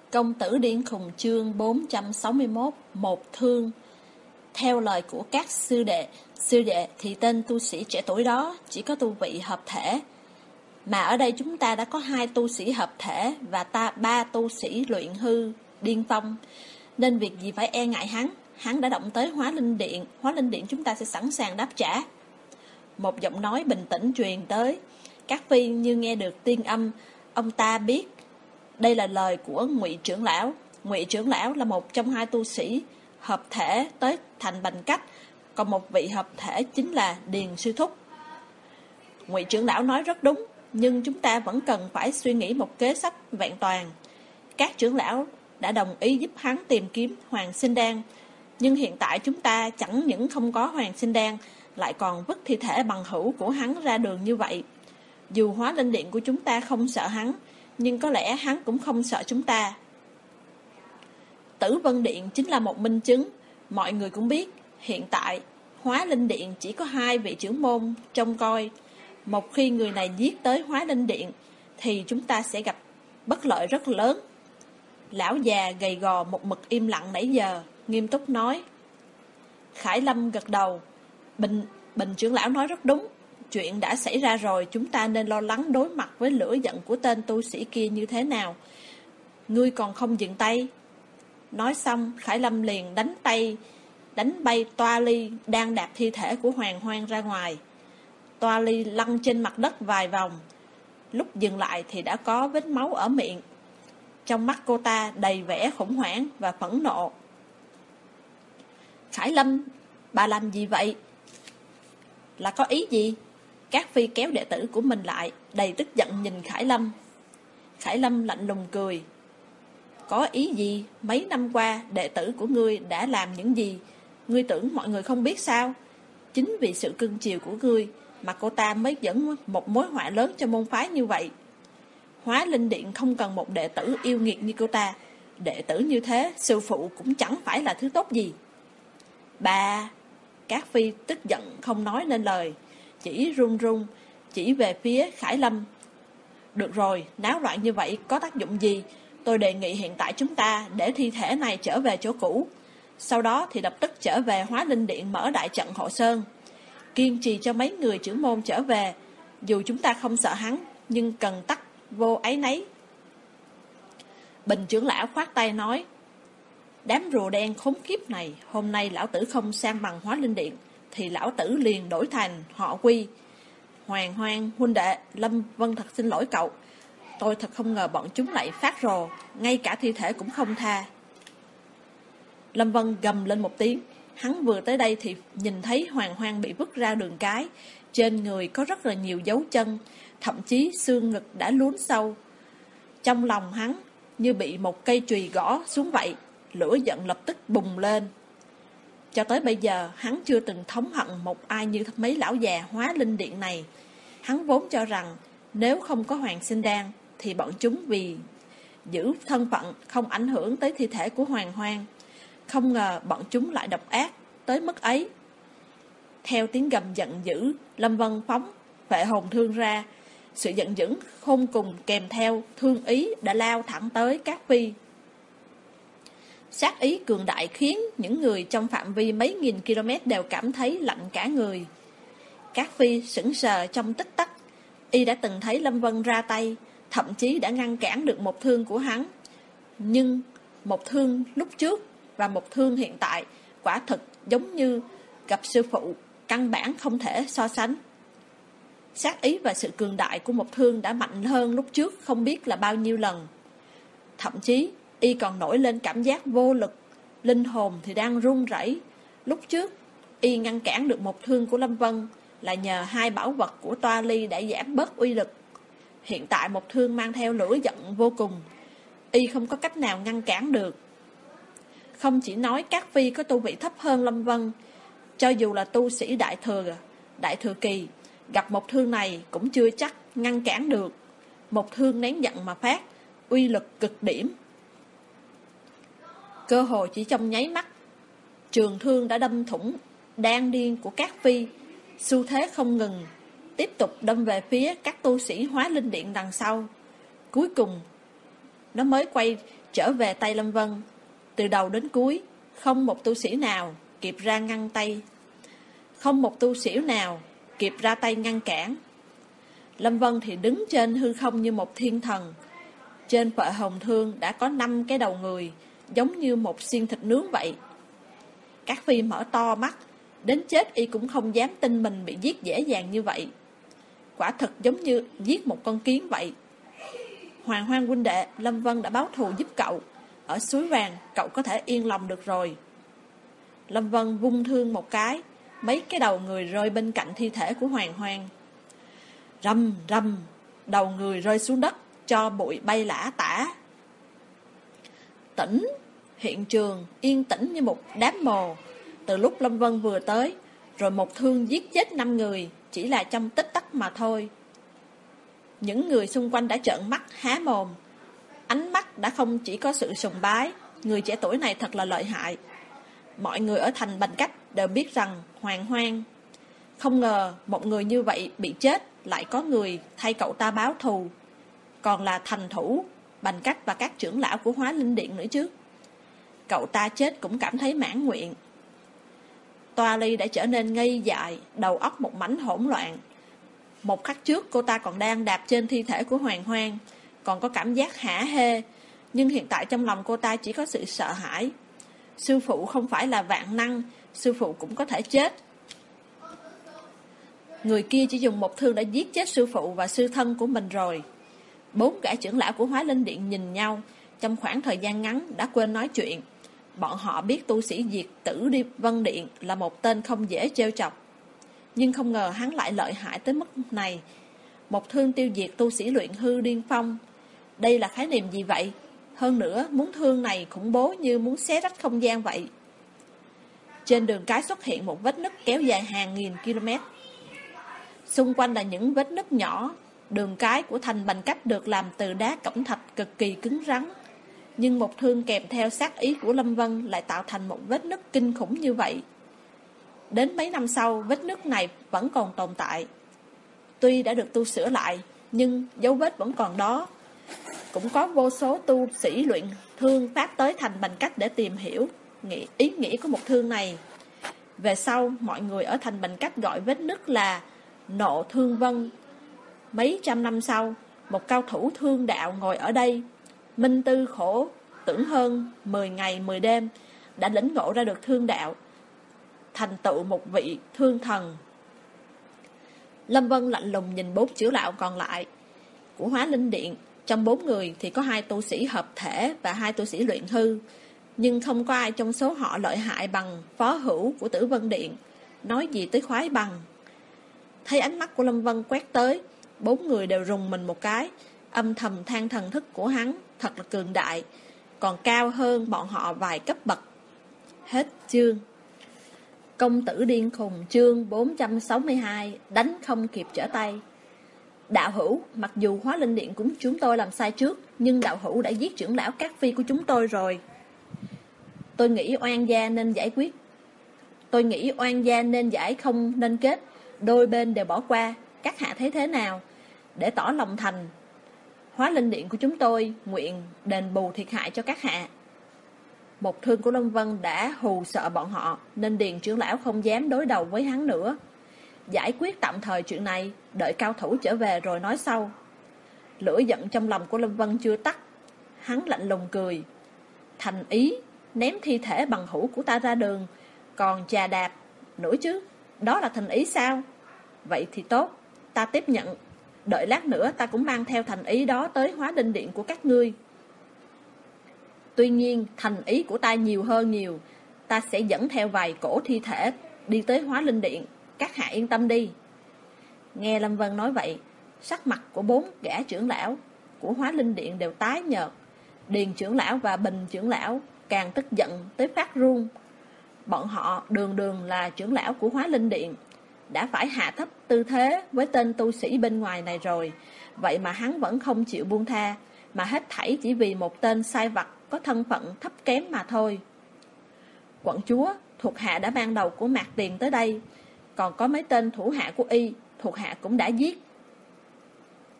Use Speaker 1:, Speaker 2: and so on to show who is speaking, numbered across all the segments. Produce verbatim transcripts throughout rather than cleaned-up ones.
Speaker 1: Công tử điên khùng chương bốn trăm sáu mươi mốt. Một thương. Theo lời của các sư đệ, sư đệ thì tên tu sĩ trẻ tuổi đó chỉ có tu vị hợp thể. Mà ở đây chúng ta đã có hai tu sĩ hợp thể và ta ba tu sĩ luyện hư, điên phong. Nên việc gì phải e ngại hắn, hắn đã động tới hóa linh điện, hóa linh điện chúng ta sẽ sẵn sàng đáp trả. Một giọng nói bình tĩnh truyền tới, các phi như nghe được tiên âm, ông ta biết đây là lời của Ngụy trưởng lão. Ngụy trưởng lão là một trong hai tu sĩ hợp thể tới thành Bành Cách, còn một vị hợp thể chính là Điền Sư Thúc. Ngụy trưởng lão nói rất đúng, nhưng chúng ta vẫn cần phải suy nghĩ một kế sách vẹn toàn. Các trưởng lão đã đồng ý giúp hắn tìm kiếm Hoàng Sinh Đan, nhưng hiện tại chúng ta chẳng những không có Hoàng Sinh Đan, lại còn vứt thi thể bằng hữu của hắn ra đường như vậy. Dù hóa linh điện của chúng ta không sợ hắn, nhưng có lẽ hắn cũng không sợ chúng ta. Tử Vân Điện chính là một minh chứng. Mọi người cũng biết, hiện tại hóa linh điện chỉ có hai vị trưởng môn trông coi. Một khi người này giết tới hóa linh điện, thì chúng ta sẽ gặp bất lợi rất lớn. Lão già gầy gò một mực im lặng nãy giờ, nghiêm túc nói. Khải Lâm gật đầu. Bình, Bình trưởng lão nói rất đúng. Chuyện đã xảy ra rồi, chúng ta nên lo lắng đối mặt với lửa giận của tên tu sĩ kia như thế nào. Ngươi còn không dừng tay. Nói xong, Khải Lâm liền đánh tay, đánh bay Toa Ly đang đạp thi thể của Hoàng Hoang ra ngoài. Toa Ly lăn trên mặt đất vài vòng. Lúc dừng lại thì đã có vết máu ở miệng. Trong mắt cô ta đầy vẻ khủng hoảng và phẫn nộ. Khải Lâm, bà làm gì vậy? Là có ý gì? Các phi kéo đệ tử của mình lại, đầy tức giận nhìn Khải Lâm. Khải Lâm lạnh lùng cười. Có ý gì? Mấy năm qua đệ tử của ngươi đã làm những gì? Ngươi tưởng mọi người không biết sao? Chính vì sự cưng chiều của ngươi mà cô ta mới dẫn một mối họa lớn cho môn phái như vậy. Hóa linh điện không cần một đệ tử yêu nghiệt như cô ta. Đệ tử như thế, sư phụ cũng chẳng phải là thứ tốt gì. Bà... Các phi tức giận không nói nên lời, chỉ run run, chỉ về phía Khải Lâm. Được rồi, náo loạn như vậy có tác dụng gì? Tôi đề nghị hiện tại chúng ta để thi thể này trở về chỗ cũ. Sau đó thì lập tức trở về hóa linh điện mở đại trận hộ sơn. Kiên trì cho mấy người trưởng môn trở về. Dù chúng ta không sợ hắn, nhưng cần tắc vô áy nấy. Bình trưởng lão khoát tay nói. Đám rùa đen khốn kiếp này, hôm nay lão tử không sang bằng hóa linh điện, thì lão tử liền đổi thành họ Quy. Hoàng Hoang, huynh đệ, Lâm Vân thật xin lỗi cậu. Tôi thật không ngờ bọn chúng lại phát rồ, ngay cả thi thể cũng không tha. Lâm Vân gầm lên một tiếng. Hắn vừa tới đây thì nhìn thấy Hoàng Hoang bị vứt ra đường cái. Trên người có rất là nhiều dấu chân, thậm chí xương ngực đã lún sâu. Trong lòng hắn như bị một cây chùy gõ xuống vậy. Lửa giận lập tức bùng lên. Cho tới bây giờ hắn chưa từng thống hận một ai như mấy lão già hóa linh điện này. Hắn vốn cho rằng nếu không có Hoàng Sinh Đan thì bọn chúng vì giữ thân phận không ảnh hưởng tới thi thể của Hoàng Hoang. Không ngờ bọn chúng lại độc ác tới mức ấy. Theo tiếng gầm giận dữ, Lâm Vân phóng vệ hồn thương ra. Sự giận dữ khôn cùng kèm theo thương ý đã lao thẳng tới các phi. Sát ý cường đại khiến những người trong phạm vi mấy nghìn km đều cảm thấy lạnh cả người. Các phi sững sờ trong tích tắc. Y đã từng thấy Lâm Vân ra tay, thậm chí đã ngăn cản được một thương của hắn. Nhưng một thương lúc trước và một thương hiện tại quả thực giống như gặp sư phụ, căn bản không thể so sánh. Sát ý và sự cường đại của một thương đã mạnh hơn lúc trước không biết là bao nhiêu lần. Thậm chí Y còn nổi lên cảm giác vô lực, linh hồn thì đang run rẩy. Lúc trước Y ngăn cản được một thương của Lâm Vân là nhờ hai bảo vật của Toa Ly đã giảm bớt uy lực. Hiện tại một thương mang theo lửa giận vô cùng, Y không có cách nào ngăn cản được. Không chỉ nói các phi có tu vị thấp hơn Lâm Vân, cho dù là tu sĩ đại thừa, đại thừa kỳ, gặp một thương này cũng chưa chắc ngăn cản được. Một thương nén giận mà phát, uy lực cực điểm. Cơ hội chỉ trong nháy mắt, trường thương đã đâm thủng đan điên của các phi, xu thế không ngừng, tiếp tục đâm về phía các tu sĩ hóa linh điện đằng sau. Cuối cùng, nó mới quay trở về tay Lâm Vân. Từ đầu đến cuối, không một tu sĩ nào kịp ra ngăn tay. Không một tu sĩ nào kịp ra tay ngăn cản. Lâm Vân thì đứng trên hư không như một thiên thần. Trên vợ hồng thương đã có năm cái đầu người, giống như một xiên thịt nướng vậy. Các phi mở to mắt, đến chết y cũng không dám tin mình bị giết dễ dàng như vậy. Quả thật giống như giết một con kiến vậy. Hoàng Hoang huynh đệ, Lâm Vân đã báo thù giúp cậu. Ở suối vàng, cậu có thể yên lòng được rồi. Lâm Vân vung thương một cái, mấy cái đầu người rơi bên cạnh thi thể của Hoàng Hoang. Rầm rầm, đầu người rơi xuống đất, cho bụi bay lả tả. Tĩnh, hiện trường yên tĩnh như một đám mồ. Từ lúc Lâm Vân vừa tới, rồi một thương giết chết năm người, chỉ là trong tích tắc mà thôi. Những người xung quanh đã trợn mắt há mồm. Ánh mắt đã không chỉ có sự sùng bái, người trẻ tuổi này thật là lợi hại. Mọi người ở thành Bành Cách đều biết rằng Hoàng Hoang. Không ngờ một người như vậy bị chết, lại có người thay cậu ta báo thù, còn là thành thủ Bành Cách và các trưởng lão của Hóa Linh Điện nữa chứ. Cậu ta chết cũng cảm thấy mãn nguyện. Toa Ly đã trở nên ngây dại, đầu óc một mảnh hỗn loạn. Một khắc trước cô ta còn đang đạp trên thi thể của Hoàng Hoang, còn có cảm giác hả hê. Nhưng hiện tại trong lòng cô ta chỉ có sự sợ hãi. Sư phụ không phải là vạn năng, sư phụ cũng có thể chết. Người kia chỉ dùng một thương đã giết chết sư phụ và sư thân của mình rồi. Bốn gã trưởng lão của Hóa Linh Điện nhìn nhau, trong khoảng thời gian ngắn đã quên nói chuyện. Bọn họ biết tu sĩ diệt tử đi Vân Điện là một tên không dễ trêu chọc, nhưng không ngờ hắn lại lợi hại tới mức này. Một thương tiêu diệt tu sĩ luyện hư điên phong. Đây là khái niệm gì vậy? Hơn nữa, muốn thương này khủng bố như muốn xé rách không gian vậy. Trên đường cái xuất hiện một vết nứt kéo dài hàng nghìn km. Xung quanh là những vết nứt nhỏ. Đường cái của thành Bành Cách được làm từ đá cẩm thạch cực kỳ cứng rắn. Nhưng một thương kèm theo sát ý của Lâm Vân lại tạo thành một vết nứt kinh khủng như vậy. Đến mấy năm sau, vết nứt này vẫn còn tồn tại. Tuy đã được tu sửa lại, nhưng dấu vết vẫn còn đó. Cũng có vô số tu sĩ luyện thương pháp tới thành Bành Cách để tìm hiểu nghĩ, ý nghĩa của một thương này. Về sau, mọi người ở thành Bành Cách gọi vết nứt là Nộ Thương Vân. Mấy trăm năm sau, một cao thủ thương đạo ngồi ở đây, minh tư khổ tưởng hơn mười ngày mười đêm, đã lĩnh ngộ ra được thương đạo, thành tựu một vị thương thần. Lâm Vân lạnh lùng nhìn bốn trưởng lão còn lại của Hóa Linh Điện. Trong bốn người thì có hai tu sĩ hợp thể và hai tu sĩ luyện hư, nhưng không có ai trong số họ lợi hại bằng phó hữu của Tử Vân Điện, nói gì tới khoái bằng. Thấy ánh mắt của Lâm Vân quét tới, bốn người đều rùng mình một cái, âm thầm than thần thức của hắn thật là cường đại, còn cao hơn bọn họ vài cấp bậc. Hết chương. Công tử điên khùng chương bốn trăm sáu mươi hai, đánh không kịp trở tay. Đạo hữu, mặc dù Hóa Linh Điện của chúng tôi làm sai trước, nhưng đạo hữu đã giết trưởng lão Cát Phi của chúng tôi rồi. Tôi nghĩ oan gia nên giải quyết. Tôi nghĩ oan gia nên giải không nên kết. Đôi bên đều bỏ qua. Các hạ thấy thế nào? Để tỏ lòng thành, Hóa Linh Điện của chúng tôi nguyện đền bù thiệt hại cho các hạ. Một thương của Lâm Vân đã hù sợ bọn họ, nên Điền trưởng lão không dám đối đầu với hắn nữa. Giải quyết tạm thời chuyện này, đợi cao thủ trở về rồi nói sau. Lửa giận trong lòng của Lâm Vân chưa tắt. Hắn lạnh lùng cười. Thành ý ném thi thể bằng hữu của ta ra đường, còn chà đạp nữa chứ, đó là thành ý sao? Vậy thì tốt, ta tiếp nhận. Đợi lát nữa ta cũng mang theo thành ý đó tới Hóa Linh Điện của các ngươi. Tuy nhiên thành ý của ta nhiều hơn nhiều. Ta sẽ dẫn theo vài cổ thi thể đi tới Hóa Linh Điện. Các hạ yên tâm đi. Nghe Lâm Vân nói vậy, sắc mặt của bốn gã trưởng lão của Hóa Linh Điện đều tái nhợt. Điền trưởng lão và Bình trưởng lão càng tức giận tới phát run. Bọn họ đường đường là trưởng lão của Hóa Linh Điện, đã phải hạ thấp tư thế với tên tu sĩ bên ngoài này rồi. Vậy mà hắn vẫn không chịu buông tha, mà hết thảy chỉ vì một tên sai vặt có thân phận thấp kém mà thôi. Quận chúa, thuộc hạ đã mang đầu của Mạc Tiền tới đây, còn có mấy tên thủ hạ của y, thuộc hạ cũng đã giết.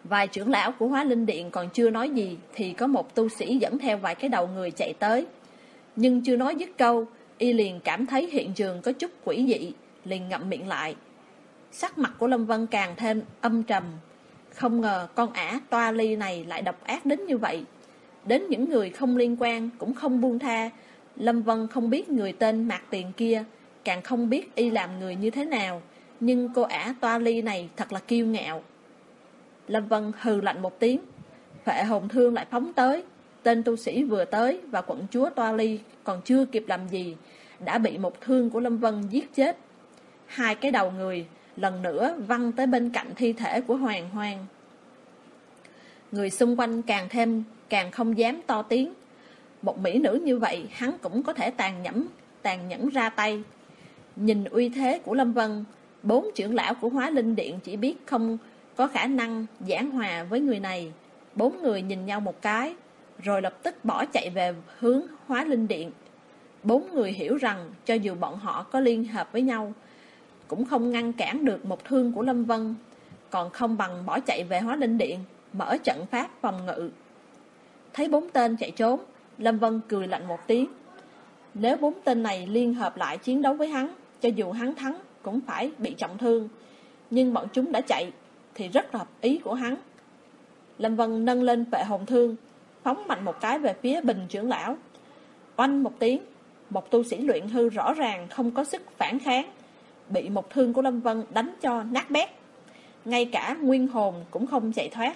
Speaker 1: Vài trưởng lão của Hóa Linh Điện còn chưa nói gì thì có một tu sĩ dẫn theo vài cái đầu người chạy tới. Nhưng chưa nói dứt câu, y liền cảm thấy hiện trường có chút quỷ dị, liền ngậm miệng lại. Sắc mặt của Lâm Vân càng thêm âm trầm. Không ngờ con ả Toa Ly này lại độc ác đến như vậy. Đến những người không liên quan cũng không buông tha. Lâm Vân không biết người tên Mạc Tiền kia, càng không biết y làm người như thế nào. Nhưng cô ả Toa Ly này thật là kiêu ngạo. Lâm Vân hừ lạnh một tiếng. Phệ hồn thương lại phóng tới. Tên tu sĩ vừa tới và quận chúa Toa Ly còn chưa kịp làm gì đã bị một thương của Lâm Vân giết chết. Hai cái đầu người lần nữa văng tới bên cạnh thi thể của Hoàng Hoang. Người xung quanh càng thêm càng không dám to tiếng. Một mỹ nữ như vậy hắn cũng có thể tàn nhẫn tàn nhẫn ra tay. Nhìn uy thế của Lâm Vân, bốn trưởng lão của Hóa Linh Điện chỉ biết không có khả năng giảng hòa với người này. Bốn người nhìn nhau một cái, rồi lập tức bỏ chạy về hướng Hóa Linh Điện. Bốn người hiểu rằng cho dù bọn họ có liên hợp với nhau, cũng không ngăn cản được một thương của Lâm Vân, còn không bằng bỏ chạy về Hóa Linh Điện, mở trận pháp phòng ngự. Thấy bốn tên chạy trốn, Lâm Vân cười lạnh một tiếng. Nếu bốn tên này liên hợp lại chiến đấu với hắn, cho dù hắn thắng cũng phải bị trọng thương. Nhưng bọn chúng đã chạy thì rất hợp ý của hắn. Lâm Vân nâng lên phệ hồn thương, phóng mạnh một cái về phía Bình trưởng lão. Oanh một tiếng, một tu sĩ luyện hư rõ ràng không có sức phản kháng, bị một thương của Lâm Vân đánh cho nát bét. Ngay cả nguyên hồn cũng không chạy thoát.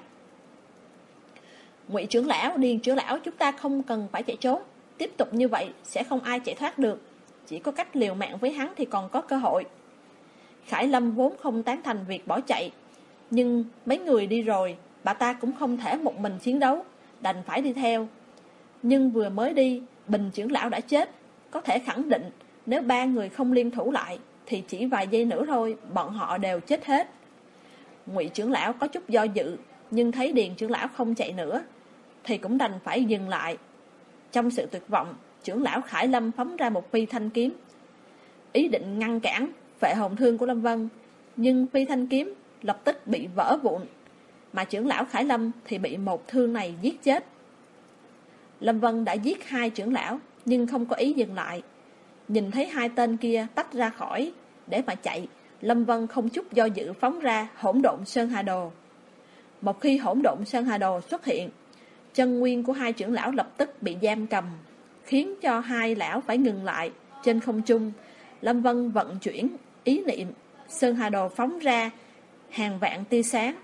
Speaker 1: Ngụy trưởng lão, Điền trưởng lão, chúng ta không cần phải chạy trốn. Tiếp tục như vậy sẽ không ai chạy thoát được. Chỉ có cách liều mạng với hắn thì còn có cơ hội. Khải Lâm vốn không tán thành việc bỏ chạy, nhưng mấy người đi rồi, bà ta cũng không thể một mình chiến đấu, đành phải đi theo. Nhưng vừa mới đi, Bình trưởng lão đã chết. Có thể khẳng định nếu ba người không liên thủ lại thì chỉ vài giây nữa thôi bọn họ đều chết hết. Ngụy trưởng lão có chút do dự, nhưng thấy Điền trưởng lão không chạy nữa thì cũng đành phải dừng lại. Trong sự tuyệt vọng, trưởng lão Khải Lâm phóng ra một phi thanh kiếm, ý định ngăn cản phệ hồn thương của Lâm Vân. Nhưng phi thanh kiếm lập tức bị vỡ vụn, mà trưởng lão Khải Lâm thì bị một thương này giết chết. Lâm Vân đã giết hai trưởng lão nhưng không có ý dừng lại. Nhìn thấy hai tên kia tách ra khỏi để mà chạy, Lâm Vân không chút do dự phóng ra hỗn độn Sơn Hà Đồ. Một khi hỗn độn Sơn Hà Đồ xuất hiện, chân nguyên của hai trưởng lão lập tức bị giam cầm, khiến cho hai lão phải ngừng lại trên không trung. Lâm Vân vận chuyển ý niệm, Sơn Hà Đồ phóng ra hàng vạn tia sáng.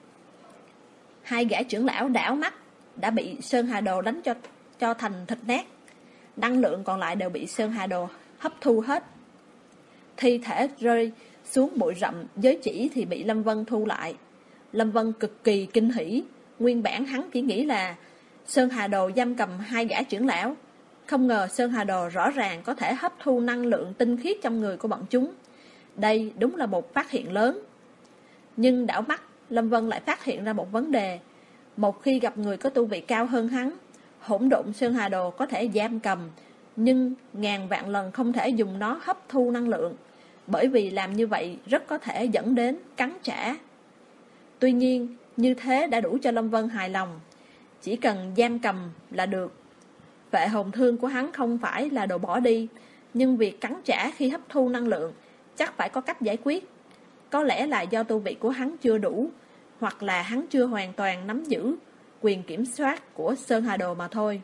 Speaker 1: Hai gã trưởng lão đảo mắt đã bị Sơn Hà Đồ đánh cho cho thành thịt nát. Năng lượng còn lại đều bị Sơn Hà Đồ hấp thu hết. Thi thể rơi xuống bụi rậm, giới chỉ thì bị Lâm Vân thu lại. Lâm Vân cực kỳ kinh hỉ. Nguyên bản hắn chỉ nghĩ là Sơn Hà Đồ giam cầm hai gã trưởng lão, không ngờ Sơn Hà Đồ rõ ràng có thể hấp thu năng lượng tinh khiết trong người của bọn chúng. Đây đúng là một phát hiện lớn. Nhưng đảo mắt, Lâm Vân lại phát hiện ra một vấn đề. Một khi gặp người có tu vị cao hơn hắn, hỗn độn Sơn Hà Đồ có thể giam cầm, nhưng ngàn vạn lần không thể dùng nó hấp thu năng lượng, bởi vì làm như vậy rất có thể dẫn đến cắn trả. Tuy nhiên, như thế đã đủ cho Lâm Vân hài lòng. Chỉ cần giam cầm là được. Phệ hồn thương của hắn không phải là đồ bỏ đi, nhưng việc cắn trả khi hấp thu năng lượng chắc phải có cách giải quyết. Có lẽ là do tu vị của hắn chưa đủ, hoặc là hắn chưa hoàn toàn nắm giữ quyền kiểm soát của Sơn Hà Đồ mà thôi.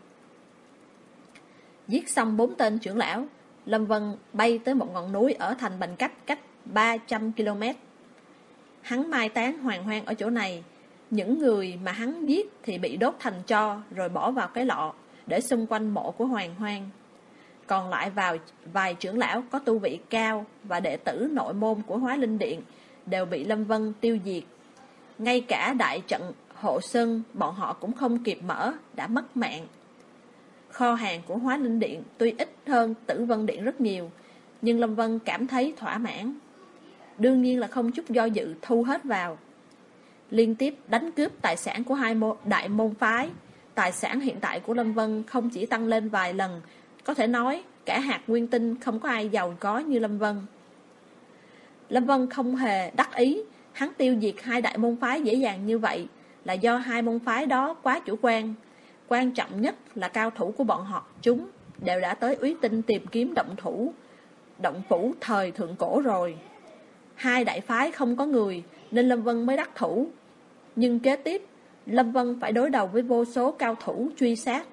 Speaker 1: Giết xong bốn tên trưởng lão, Lâm Vân bay tới một ngọn núi ở thành Bành Cách, cách ba trăm ki lô mét. Hắn mai táng Hoàng Hoang ở chỗ này. Những người mà hắn giết thì bị đốt thành tro rồi bỏ vào cái lọ để xung quanh mộ của Hoàng Hoang. Còn lại vào vài trưởng lão có tu vị cao và đệ tử nội môn của Hóa Linh Điện đều bị Lâm Vân tiêu diệt. Ngay cả đại trận hộ sơn bọn họ cũng không kịp mở đã mất mạng. Kho hàng của Hóa Linh Điện tuy ít hơn Tử Vân Điện rất nhiều, nhưng Lâm Vân cảm thấy thỏa mãn. Đương nhiên là không chút do dự thu hết vào. Liên tiếp đánh cướp tài sản của hai đại môn phái, tài sản hiện tại của Lâm Vân không chỉ tăng lên vài lần, có thể nói cả hạt nguyên tinh không có ai giàu có như Lâm Vân. Lâm Vân không hề đắc ý, hắn tiêu diệt hai đại môn phái dễ dàng như vậy là do hai môn phái đó quá chủ quan. Quan trọng nhất là cao thủ của bọn họ chúng đều đã tới Úy Tinh tìm kiếm động thủ, động phủ thời thượng cổ rồi. Hai đại phái không có người nên Lâm Vân mới đắc thủ. Nhưng kế tiếp, Lâm Vân phải đối đầu với vô số cao thủ truy sát.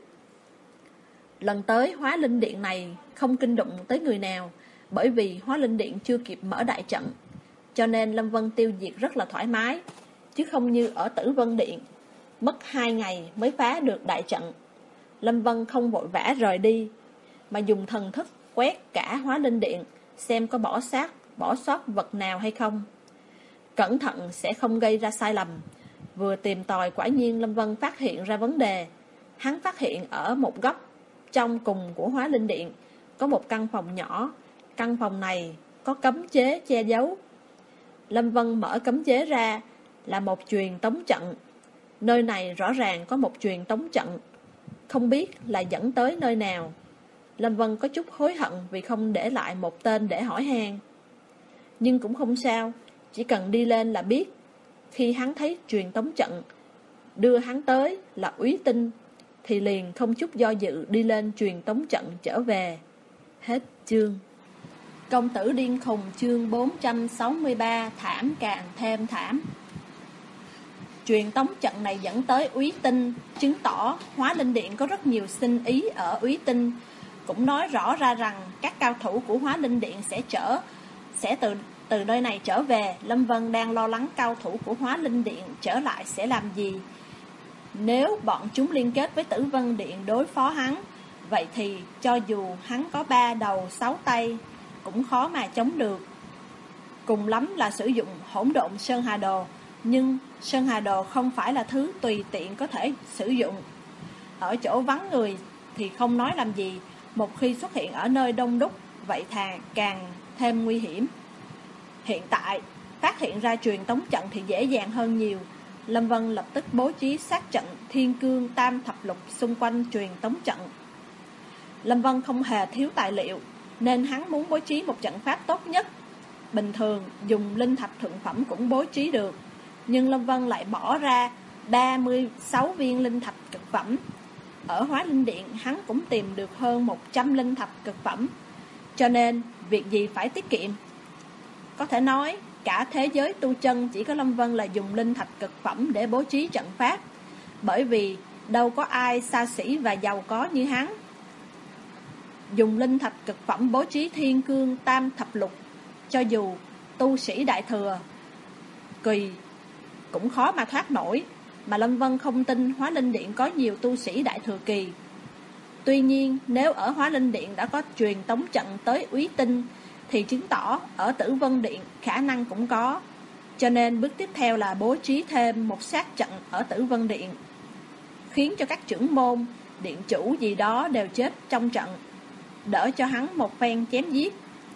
Speaker 1: Lần tới Hóa Linh Điện này không kinh động tới người nào, bởi vì Hóa Linh Điện chưa kịp mở đại trận, cho nên Lâm Vân tiêu diệt rất là thoải mái, chứ không như ở Tử Vân Điện, mất hai ngày mới phá được đại trận. Lâm Vân không vội vã rời đi, mà dùng thần thức quét cả Hóa Linh Điện, xem có bỏ sát, bỏ sót vật nào hay không. Cẩn thận sẽ không gây ra sai lầm. Vừa tìm tòi quả nhiên Lâm Vân phát hiện ra vấn đề. Hắn phát hiện ở một góc trong cùng của Hóa Linh Điện có một căn phòng nhỏ. Căn phòng này có cấm chế che giấu. Lâm Vân mở cấm chế ra là một truyền tống trận. Nơi này rõ ràng có một truyền tống trận, không biết là dẫn tới nơi nào. Lâm Vân có chút hối hận vì không để lại một tên để hỏi han. Nhưng cũng không sao, chỉ cần đi lên là biết. Khi hắn thấy truyền tống trận đưa hắn tới là Úy Tinh, thì liền không chút do dự đi lên truyền tống trận trở về. Hết chương. Công tử điên khùng chương bốn trăm sáu mươi ba, thảm càng thêm thảm. Truyền tống trận này dẫn tới Úy Tinh, chứng tỏ Hóa Linh Điện có rất nhiều sinh ý ở Úy Tinh, cũng nói rõ ra rằng các cao thủ của Hóa Linh Điện sẽ trở sẽ từ từ nơi này trở về. Lâm Vân đang lo lắng cao thủ của Hóa Linh Điện trở lại sẽ làm gì. Nếu bọn chúng liên kết với Tử Vân Điện đối phó hắn, vậy thì cho dù hắn có ba đầu sáu tay cũng khó mà chống được. Cùng lắm là sử dụng hỗn độn Sơn Hà Đồ, nhưng Sơn Hà Đồ không phải là thứ tùy tiện có thể sử dụng. Ở chỗ vắng người thì không nói làm gì, một khi xuất hiện ở nơi đông đúc, vậy thà càng thêm nguy hiểm. Hiện tại, phát hiện ra truyền tống trận thì dễ dàng hơn nhiều. Lâm Vân lập tức bố trí sát trận Thiên Cương Tam Thập Lục xung quanh truyền tống trận. Lâm Vân không hề thiếu tài liệu, nên hắn muốn bố trí một trận pháp tốt nhất. Bình thường dùng linh thạch thượng phẩm cũng bố trí được, nhưng Lâm Vân lại bỏ ra ba mươi sáu viên linh thạch cực phẩm. Ở Hóa Linh Điện hắn cũng tìm được hơn một trăm linh thạch cực phẩm, cho nên việc gì phải tiết kiệm. Có thể nói cả thế giới tu chân chỉ có Lâm Vân là dùng linh thạch cực phẩm để bố trí trận pháp, bởi vì đâu có ai xa xỉ và giàu có như hắn. Dùng linh thạch cực phẩm bố trí Thiên Cương Tam Thập Lục, cho dù tu sĩ đại thừa kỳ cũng khó mà thoát nổi, mà Lâm Vân không tin Hóa Linh Điện có nhiều tu sĩ đại thừa kỳ. Tuy nhiên, nếu ở Hóa Linh Điện đã có truyền tống trận tới Úy Tinh, thì chứng tỏ ở Tử Vân Điện khả năng cũng có. Cho nên bước tiếp theo là bố trí thêm một sát trận ở Tử Vân Điện, khiến cho các trưởng môn, điện chủ gì đó đều chết trong trận, đỡ cho hắn một phen chém giết.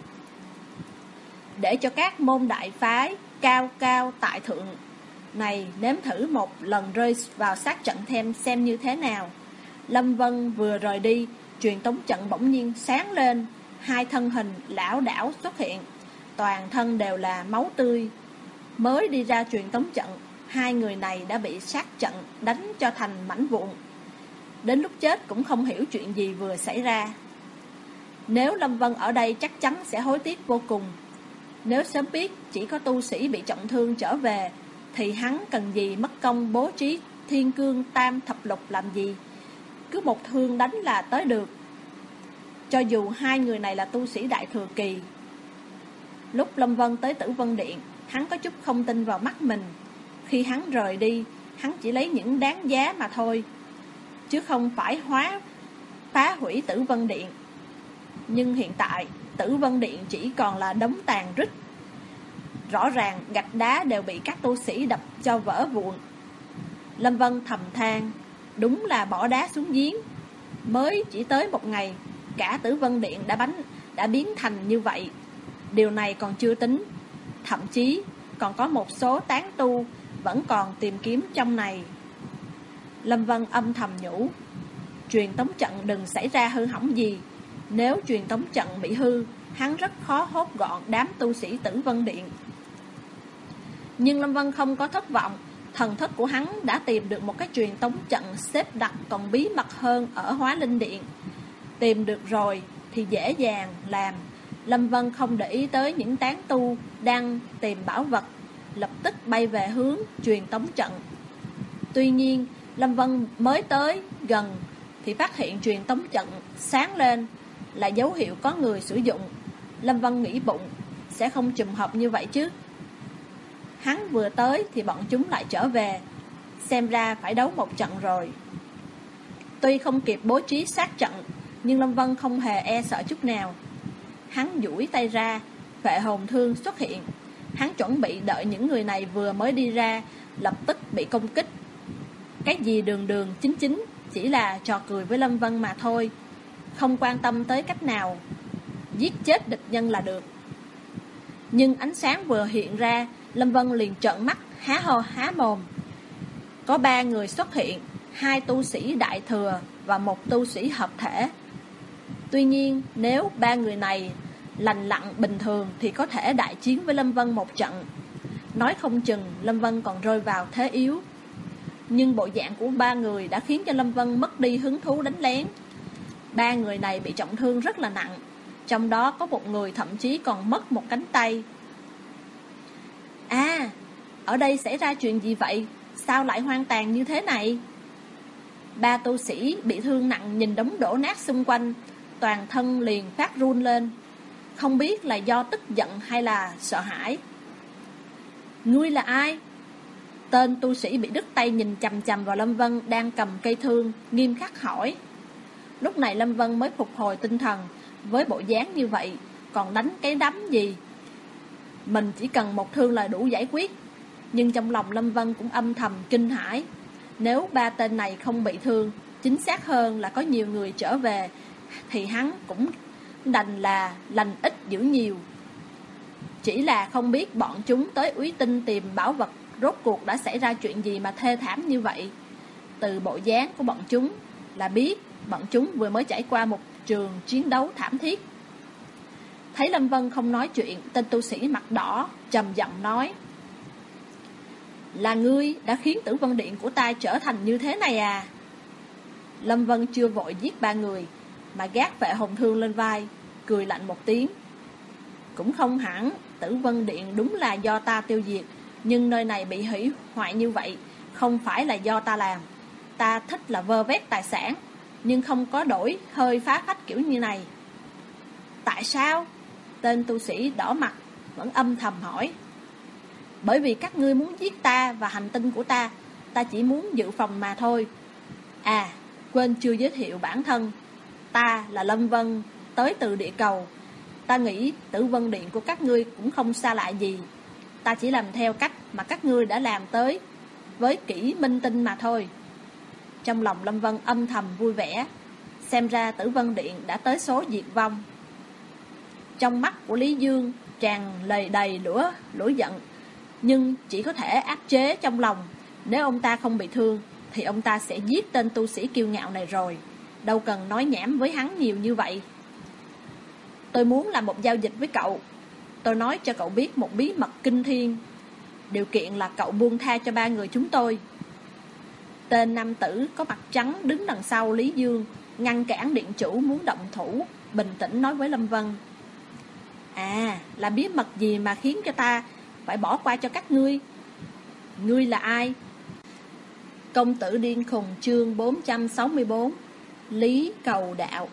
Speaker 1: Để cho các môn đại phái cao cao tại thượng này nếm thử một lần rơi vào sát trận thêm xem như thế nào. Lâm Vân vừa rời đi, truyền tống trận bỗng nhiên sáng lên, hai thân hình lão đảo xuất hiện, toàn thân đều là máu tươi. Mới đi ra truyền tống trận, hai người này đã bị sát trận đánh cho thành mảnh vụn. Đến lúc chết cũng không hiểu chuyện gì vừa xảy ra. Nếu Lâm Vân ở đây chắc chắn sẽ hối tiếc vô cùng. Nếu sớm biết chỉ có tu sĩ bị trọng thương trở về, thì hắn cần gì mất công bố trí Thiên Cương Tam Thập Lục làm gì. Cứ một thương đánh là tới được, cho dù hai người này là tu sĩ đại thừa kỳ. Lúc Lâm Vân tới Tử Vân Điện, hắn có chút không tin vào mắt mình. Khi hắn rời đi, hắn chỉ lấy những đáng giá mà thôi, chứ không phải hóa phá hủy Tử Vân Điện. Nhưng hiện tại Tử Vân Điện chỉ còn là đống tàn rích. Rõ ràng gạch đá đều bị các tu sĩ đập cho vỡ vụn. Lâm Vân thầm than, đúng là bỏ đá xuống giếng. Mới chỉ tới một ngày, cả Tử Vân Điện đã bánh đã biến thành như vậy. Điều này còn chưa tính, thậm chí còn có một số tán tu vẫn còn tìm kiếm trong này. Lâm Vân âm thầm nhủ, truyền tống trận đừng xảy ra hư hỏng gì. Nếu truyền tống trận bị hư, hắn rất khó hốt gọn đám tu sĩ Tử Vân Điện. Nhưng Lâm Vân không có thất vọng, Thần thức của hắn đã tìm được một cái truyền tống trận xếp đặt còn bí mật hơn ở Hóa Linh Điện. Tìm được rồi thì dễ dàng làm. Lâm Vân không để ý tới những tán tu đang tìm bảo vật, lập tức bay về hướng truyền tống trận. Tuy nhiên, Lâm Vân mới tới gần thì phát hiện truyền tống trận sáng lên là dấu hiệu có người sử dụng. Lâm Vân nghĩ bụng, sẽ không trùng hợp như vậy chứ. Hắn vừa tới thì bọn chúng lại trở về, xem ra phải đấu một trận rồi. Tuy không kịp bố trí sát trận, nhưng Lâm Vân không hề e sợ chút nào. Hắn duỗi tay ra, Phệ Hồn Thương xuất hiện. Hắn chuẩn bị đợi những người này vừa mới đi ra, lập tức bị công kích. Cái gì đường đường chính chính chỉ là trò cười với Lâm Vân mà thôi, không quan tâm tới cách nào giết chết địch nhân là được. Nhưng ánh sáng vừa hiện ra, Lâm Vân liền trợn mắt há hô há mồm. Có ba người xuất hiện, hai tu sĩ đại thừa và một tu sĩ hợp thể. Tuy nhiên, nếu ba người này lành lặn bình thường thì có thể đại chiến với Lâm Vân một trận. Nói không chừng Lâm Vân còn rơi vào thế yếu. Nhưng bộ dạng của ba người đã khiến cho Lâm Vân mất đi hứng thú đánh lén. Ba người này bị trọng thương rất là nặng, trong đó có một người thậm chí còn mất một cánh tay. À, ở đây xảy ra chuyện gì vậy? Sao lại hoang tàn như thế này? Ba tu sĩ bị thương nặng nhìn đống đổ nát xung quanh, toàn thân liền phát run lên, không biết là do tức giận hay là sợ hãi. Ngươi là ai? Tên tu sĩ bị đứt tay nhìn chằm chằm vào Lâm Vân đang cầm cây thương, nghiêm khắc hỏi. Lúc này Lâm Vân mới phục hồi tinh thần. Với bộ dáng như vậy còn đánh cái đấm gì? Mình chỉ cần một thương là đủ giải quyết. Nhưng trong lòng Lâm Vân cũng âm thầm kinh hãi. Nếu ba tên này không bị thương, chính xác hơn là có nhiều người trở về, thì hắn cũng đành là lành ít dữ nhiều. Chỉ là không biết bọn chúng tới Úy Tinh tìm bảo vật, rốt cuộc đã xảy ra chuyện gì mà thê thảm như vậy. Từ bộ dáng của bọn chúng là biết bọn chúng vừa mới trải qua một trường chiến đấu thảm thiết. Thấy Lâm Vân không nói chuyện, tên tu sĩ mặt đỏ trầm giọng nói: Là ngươi đã khiến Tử Vân Điện của ta trở thành như thế này à? Lâm Vân chưa vội giết ba người, mà gác Phệ Hồn Thương lên vai, cười lạnh một tiếng. Cũng không hẳn, Tử Vân Điện đúng là do ta tiêu diệt, nhưng nơi này bị hủy hoại như vậy không phải là do ta làm. Ta thích là vơ vét tài sản, nhưng không có đổi hơi phá phách kiểu như này. Tại sao? Tên tu sĩ đỏ mặt vẫn âm thầm hỏi. Bởi vì các ngươi muốn giết ta và hành tinh của ta, ta chỉ muốn dự phòng mà thôi. À, quên chưa giới thiệu bản thân. Ta là Lâm Vân, tới từ địa cầu. Ta nghĩ Tử Vân Điện của các ngươi cũng không xa lạ gì. Ta chỉ làm theo cách mà các ngươi đã làm tới với kỹ minh tinh mà thôi. Trong lòng Lâm Vân âm thầm vui vẻ. Xem ra Tử Vân Điện đã tới số diệt vong. Trong mắt của Lý Dương tràn lầy đầy lửa lửa giận, nhưng chỉ có thể áp chế trong lòng. Nếu ông ta không bị thương thì ông ta sẽ giết tên tu sĩ kiêu ngạo này rồi. Đâu cần nói nhảm với hắn nhiều như vậy. Tôi muốn làm một giao dịch với cậu. Tôi nói cho cậu biết một bí mật kinh thiên. Điều kiện là cậu buông tha cho ba người chúng tôi. Tên nam tử có mặt trắng đứng đằng sau Lý Dương, ngăn cản điện chủ muốn động thủ, bình tĩnh nói với Lâm Vân. À, là bí mật gì mà khiến cho ta phải bỏ qua cho các ngươi? Ngươi là ai? Công tử điên khùng chương bốn trăm sáu mươi bốn. Lý Cầu Đạo.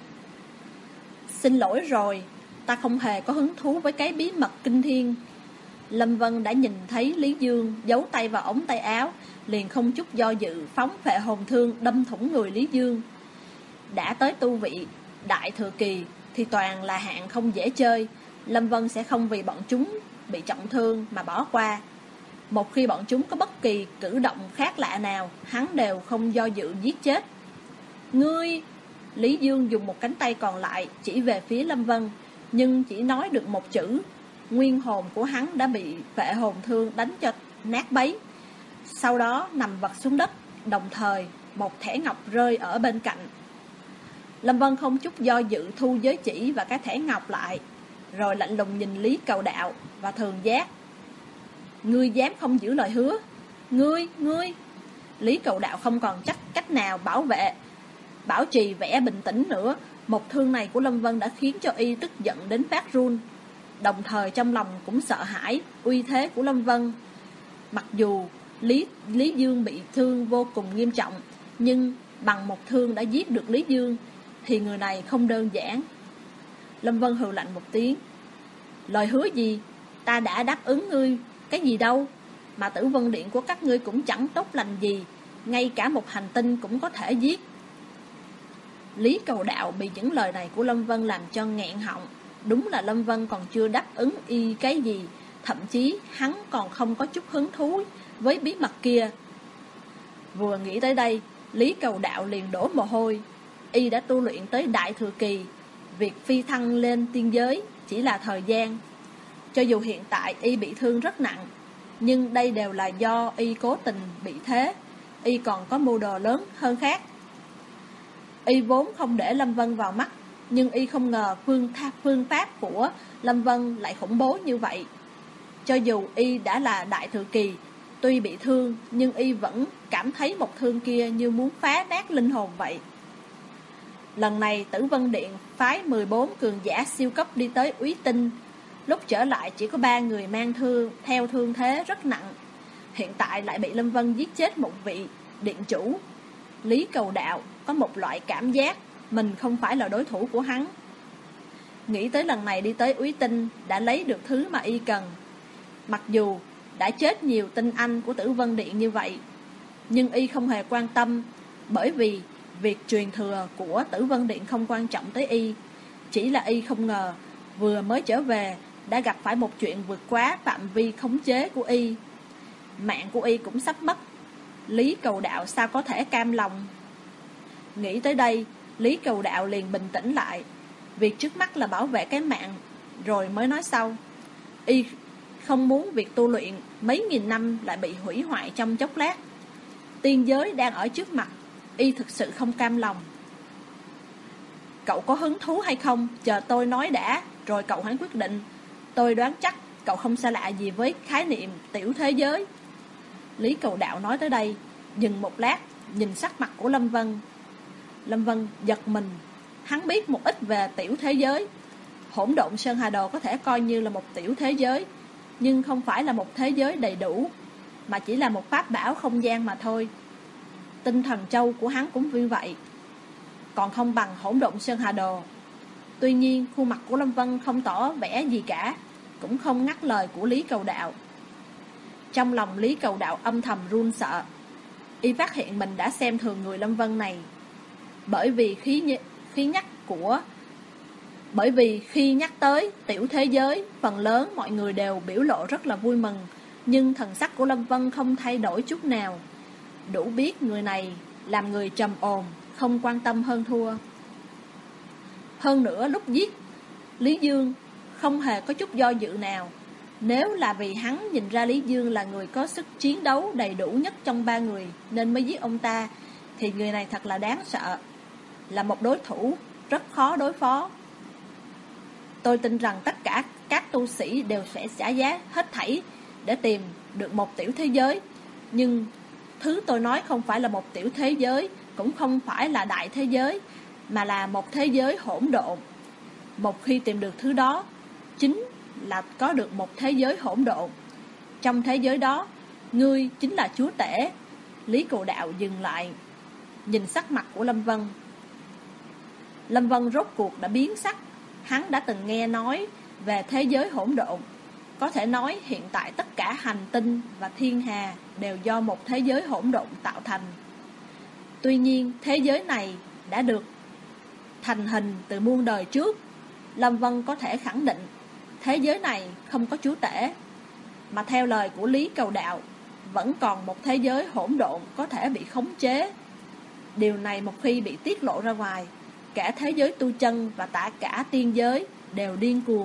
Speaker 1: Xin lỗi rồi, ta không hề có hứng thú với cái bí mật kinh thiên. Lâm Vân đã nhìn thấy Lý Dương giấu tay vào ống tay áo, liền không chút do dự phóng Phệ Hồn Thương đâm thủng người Lý Dương. Đã tới tu vị đại thừa kỳ thì toàn là hạng không dễ chơi. Lâm Vân sẽ không vì bọn chúng bị trọng thương mà bỏ qua. Một khi bọn chúng có bất kỳ cử động khác lạ nào, hắn đều không do dự giết chết. Ngươi! Lý Dương dùng một cánh tay còn lại chỉ về phía Lâm Vân, nhưng chỉ nói được một chữ, nguyên hồn của hắn đã bị Phệ Hồn Thương đánh cho nát bấy. Sau đó nằm vật xuống đất, đồng thời một thẻ ngọc rơi ở bên cạnh. Lâm Vân không chút do dự thu giới chỉ và cái thẻ ngọc lại, rồi lạnh lùng nhìn Lý Cầu Đạo và Thường Giác. Ngươi dám không giữ lời hứa? Ngươi, ngươi. Lý Cầu Đạo không còn chắc cách nào bảo vệ, bảo trì vẻ bình tĩnh nữa. Một thương này của Lâm Vân đã khiến cho y tức giận đến phát run. Đồng thời trong lòng cũng sợ hãi uy thế của Lâm Vân. Mặc dù Lý, Lý Dương bị thương vô cùng nghiêm trọng, nhưng bằng một thương đã giết được Lý Dương thì người này không đơn giản. Lâm Vân hừ lạnh một tiếng. Lời hứa gì? Ta đã đáp ứng ngươi cái gì đâu, mà Tử Vân Điện của các ngươi cũng chẳng tốt lành gì, ngay cả một hành tinh cũng có thể giết. Lý Cầu Đạo bị những lời này của Lâm Vân làm cho nghẹn họng. Đúng là Lâm Vân còn chưa đáp ứng y cái gì, thậm chí hắn còn không có chút hứng thú với bí mật kia. Vừa nghĩ tới đây, Lý Cầu Đạo liền đổ mồ hôi. Y đã tu luyện tới Đại Thừa Kỳ, việc phi thăng lên tiên giới chỉ là thời gian. Cho dù hiện tại y bị thương rất nặng, nhưng đây đều là do y cố tình bị thế. Y còn có mưu đồ lớn hơn khác. Y vốn không để Lâm Vân vào mắt, nhưng y không ngờ phương, tha, phương pháp của Lâm Vân lại khủng bố như vậy. Cho dù y đã là Đại Thừa Kỳ, tuy bị thương, nhưng y vẫn cảm thấy một thương kia như muốn phá nát linh hồn vậy. Lần này Tử Vân Điện phái mười bốn cường giả siêu cấp đi tới Úy Tinh. Lúc trở lại chỉ có ba người mang thương, theo thương thế rất nặng. Hiện tại lại bị Lâm Vân giết chết một vị điện chủ. Lý Cầu Đạo có một loại cảm giác mình không phải là đối thủ của hắn. Nghĩ tới lần này đi tới Úy Tinh đã lấy được thứ mà y cần. Mặc dù đã chết nhiều tinh anh của Tử Vân Điện như vậy, nhưng y không hề quan tâm, bởi vì việc truyền thừa của Tử Vân Điện không quan trọng tới y. Chỉ là y không ngờ vừa mới trở về đã gặp phải một chuyện vượt quá phạm vi khống chế của y. Mạng của y cũng sắp mất. Lý Cầu Đạo sao có thể cam lòng? Nghĩ tới đây, Lý Cầu Đạo liền bình tĩnh lại. Việc trước mắt là bảo vệ cái mạng, rồi mới nói sau. Y không muốn việc tu luyện mấy nghìn năm lại bị hủy hoại trong chốc lát. Tiên giới đang ở trước mặt, y thực sự không cam lòng. Cậu có hứng thú hay không? Chờ tôi nói đã, rồi cậu hãy quyết định. Tôi đoán chắc cậu không xa lạ gì với khái niệm tiểu thế giới. Lý Cầu Đạo nói tới đây, dừng một lát, nhìn sắc mặt của Lâm Vân. Lâm Vân giật mình. Hắn biết một ít về tiểu thế giới. Hỗn Độn Sơn Hà Đồ có thể coi như là một tiểu thế giới, nhưng không phải là một thế giới đầy đủ, mà chỉ là một pháp bảo không gian mà thôi. Tinh Thần Châu của hắn cũng như vậy, còn không bằng Hỗn Độn Sơn Hà Đồ. Tuy nhiên khuôn mặt của Lâm Vân không tỏ vẻ gì cả, cũng không ngắt lời của Lý Cầu Đạo. Trong lòng Lý Cầu Đạo âm thầm run sợ. Y phát hiện mình đã xem thường người Lâm Vân này. Bởi vì khí, khí nhắc của Bởi vì khi nhắc tới tiểu thế giới, phần lớn mọi người đều biểu lộ rất là vui mừng, nhưng thần sắc của Lâm Vân không thay đổi chút nào. Đủ biết người này làm người trầm ổn, không quan tâm hơn thua. Hơn nữa lúc giết Lý Dương không hề có chút do dự nào. Nếu là vì hắn nhìn ra Lý Dương là người có sức chiến đấu đầy đủ nhất trong ba người nên mới giết ông ta, thì người này thật là đáng sợ, là một đối thủ rất khó đối phó. Tôi tin rằng tất cả các tu sĩ đều sẽ trả giá hết thảy để tìm được một tiểu thế giới. Nhưng thứ tôi nói không phải là một tiểu thế giới, cũng không phải là đại thế giới, mà là một thế giới hỗn độn. Một khi tìm được thứ đó, chính là có được một thế giới hỗn độn. Trong thế giới đó, ngươi chính là chúa tể. Lý Cầu Đạo dừng lại, nhìn sắc mặt của Lâm Vân. Lâm Vân rốt cuộc đã biến sắc. Hắn đã từng nghe nói về thế giới hỗn độn. Có thể nói hiện tại tất cả hành tinh và thiên hà đều do một thế giới hỗn độn tạo thành. Tuy nhiên thế giới này đã được thành hình từ muôn đời trước. Lâm Vân có thể khẳng định thế giới này không có chúa tể, mà theo lời của Lý Cầu Đạo, vẫn còn một thế giới hỗn độn có thể bị khống chế. Điều này một khi bị tiết lộ ra ngoài, cả thế giới tu chân và tất cả tiên giới đều điên cuồng.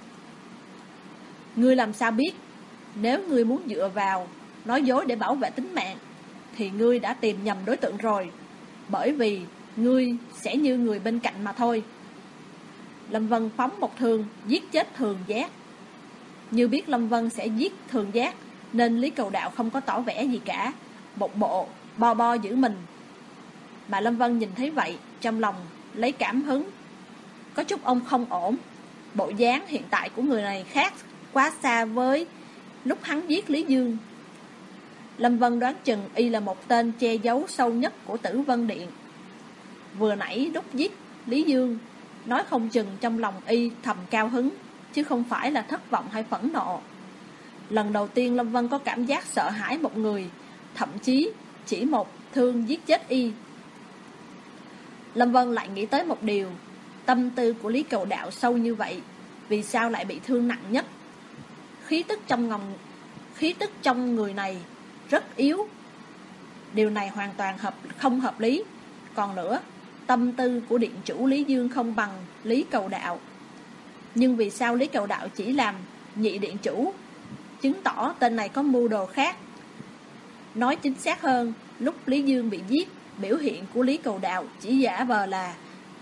Speaker 1: Ngươi làm sao biết? Nếu ngươi muốn dựa vào nói dối để bảo vệ tính mạng, thì ngươi đã tìm nhầm đối tượng rồi. Bởi vì ngươi sẽ như người bên cạnh mà thôi. Lâm Vân phóng một thương giết chết Thường Giác. Như biết Lâm Vân sẽ giết Thường Giác, nên Lý Cầu Đạo không có tỏ vẻ gì cả, một bộ bo bo giữ mình. Mà Lâm Vân nhìn thấy vậy, trong lòng lấy cảm hứng. Có chút ông không ổn. Bộ dáng hiện tại của người này khác quá xa với lúc hắn giết Lý Dương. Lâm Vân đoán chừng y là một tên che giấu sâu nhất của Tử Vân Điện. Vừa nãy lúc giết Lý Dương, nói không chừng trong lòng y thầm cao hứng, chứ không phải là thất vọng hay phẫn nộ. Lần đầu tiên Lâm Vân có cảm giác sợ hãi một người, thậm chí chỉ một thương giết chết y. Lâm Vân lại nghĩ tới một điều, tâm tư của Lý Cầu Đạo sâu như vậy, vì sao lại bị thương nặng nhất? Khí tức trong ngầm, khí tức trong người này rất yếu. Điều này hoàn toàn hợp không hợp lý. Còn nữa, tâm tư của điện chủ Lý Dương không bằng Lý Cầu Đạo. Nhưng vì sao Lý Cầu Đạo chỉ làm nhị điện chủ, chứng tỏ tên này có mưu đồ khác. Nói chính xác hơn, lúc Lý Dương bị giết, biểu hiện của Lý Cầu Đạo chỉ giả vờ là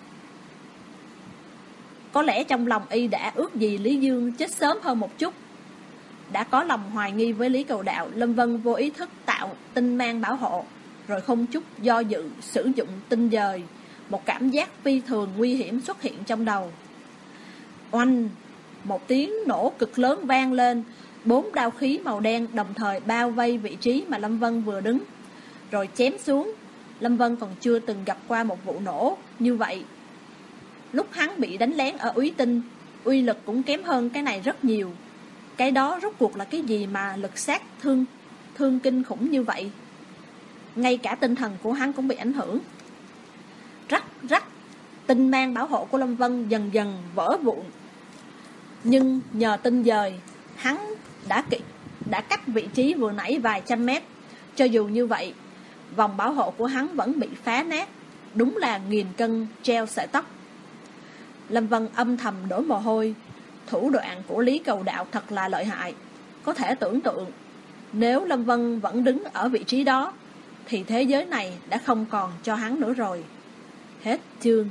Speaker 1: có lẽ trong lòng y đã ước gì Lý Dương chết sớm hơn một chút. Đã có lòng hoài nghi với Lý Cầu Đạo, Lâm Vân vô ý thức tạo tinh mang bảo hộ, rồi không chút do dự sử dụng tinh dời. Một cảm giác phi thường nguy hiểm xuất hiện trong đầu. Oanh! Một tiếng nổ cực lớn vang lên. Bốn đao khí màu đen đồng thời bao vây vị trí mà Lâm Vân vừa đứng, rồi chém xuống. Lâm Vân còn chưa từng gặp qua một vụ nổ như vậy. Lúc hắn bị đánh lén ở Úy Tinh, uy lực cũng kém hơn cái này rất nhiều. Cái đó rốt cuộc là cái gì mà lực sát thương thương kinh khủng như vậy? Ngay cả tinh thần của hắn cũng bị ảnh hưởng. Rắc rắc, tinh mang bảo hộ của Lâm Vân dần dần vỡ vụn. Nhưng nhờ tinh dời, hắn đã kịp đã cách vị trí vừa nãy vài trăm mét. Cho dù như vậy, vòng bảo hộ của hắn vẫn bị phá nát. Đúng là nghìn cân treo sợi tóc. Lâm Vân âm thầm đổ mồ hôi. Thủ đoạn của Lý Cầu Đạo thật là lợi hại. Có thể tưởng tượng, nếu Lâm Vân vẫn đứng ở vị trí đó, thì thế giới này đã không còn cho hắn nữa rồi. Hết chương.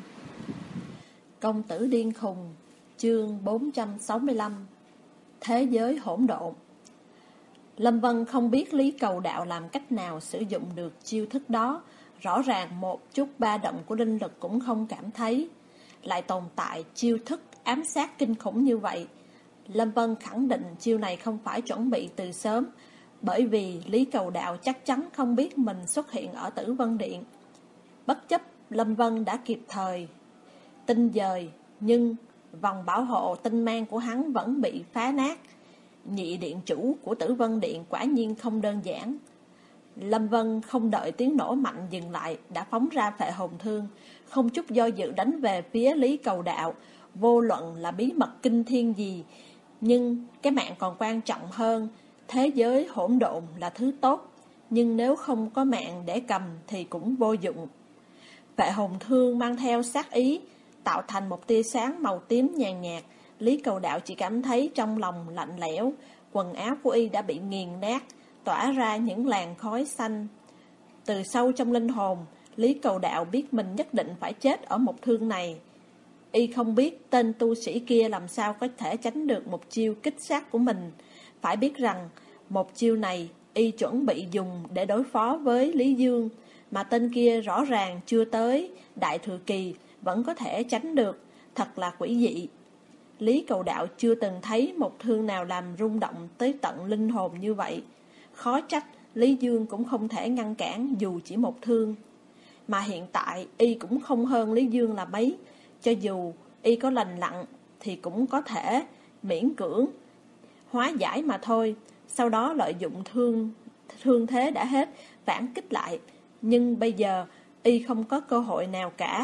Speaker 1: Công tử điên khùng. Chương bốn trăm sáu mươi lăm. Thế giới hỗn độn. Lâm Vân không biết Lý Cầu Đạo làm cách nào sử dụng được chiêu thức đó. Rõ ràng một chút ba động của linh lực cũng không cảm thấy. Lại tồn tại chiêu thức ám sát kinh khủng như vậy. Lâm Vân khẳng định chiêu này không phải chuẩn bị từ sớm, bởi vì Lý Cầu Đạo chắc chắn không biết mình xuất hiện ở Tử Vân Điện. Bất chấp Lâm Vân đã kịp thời tinh dời, nhưng vòng bảo hộ tinh mang của hắn vẫn bị phá nát. Nhị điện chủ của Tử Vân Điện quả nhiên không đơn giản. Lâm Vân không đợi tiếng nổ mạnh dừng lại, đã phóng ra phệ hồn thương, không chút do dự đánh về phía Lý Cầu Đạo. Vô luận là bí mật kinh thiên gì, nhưng cái mạng còn quan trọng hơn. Thế giới hỗn độn là thứ tốt, nhưng nếu không có mạng để cầm thì cũng vô dụng. Phệ hồn thương mang theo sát ý, tạo thành một tia sáng màu tím nhàn nhạt. Lý Cầu Đạo chỉ cảm thấy trong lòng lạnh lẽo. Quần áo của y đã bị nghiền nát, tỏa ra những làn khói xanh. Từ sâu trong linh hồn, Lý Cầu Đạo biết mình nhất định phải chết ở một thương này. Y không biết tên tu sĩ kia làm sao có thể tránh được một chiêu kích sát của mình. Phải biết rằng một chiêu này y chuẩn bị dùng để đối phó với Lý Dương, mà tên kia rõ ràng chưa tới Đại Thừa Kỳ vẫn có thể tránh được. Thật là quỷ dị. Lý Cầu Đạo chưa từng thấy một thương nào làm rung động tới tận linh hồn như vậy. Khó trách Lý Dương cũng không thể ngăn cản dù chỉ một thương. Mà hiện tại y cũng không hơn Lý Dương là mấy. Cho dù y có lành lặn thì cũng có thể miễn cưỡng hóa giải mà thôi. Sau đó lợi dụng thương thương thế đã hết, phản kích lại. Nhưng bây giờ y không có cơ hội nào cả.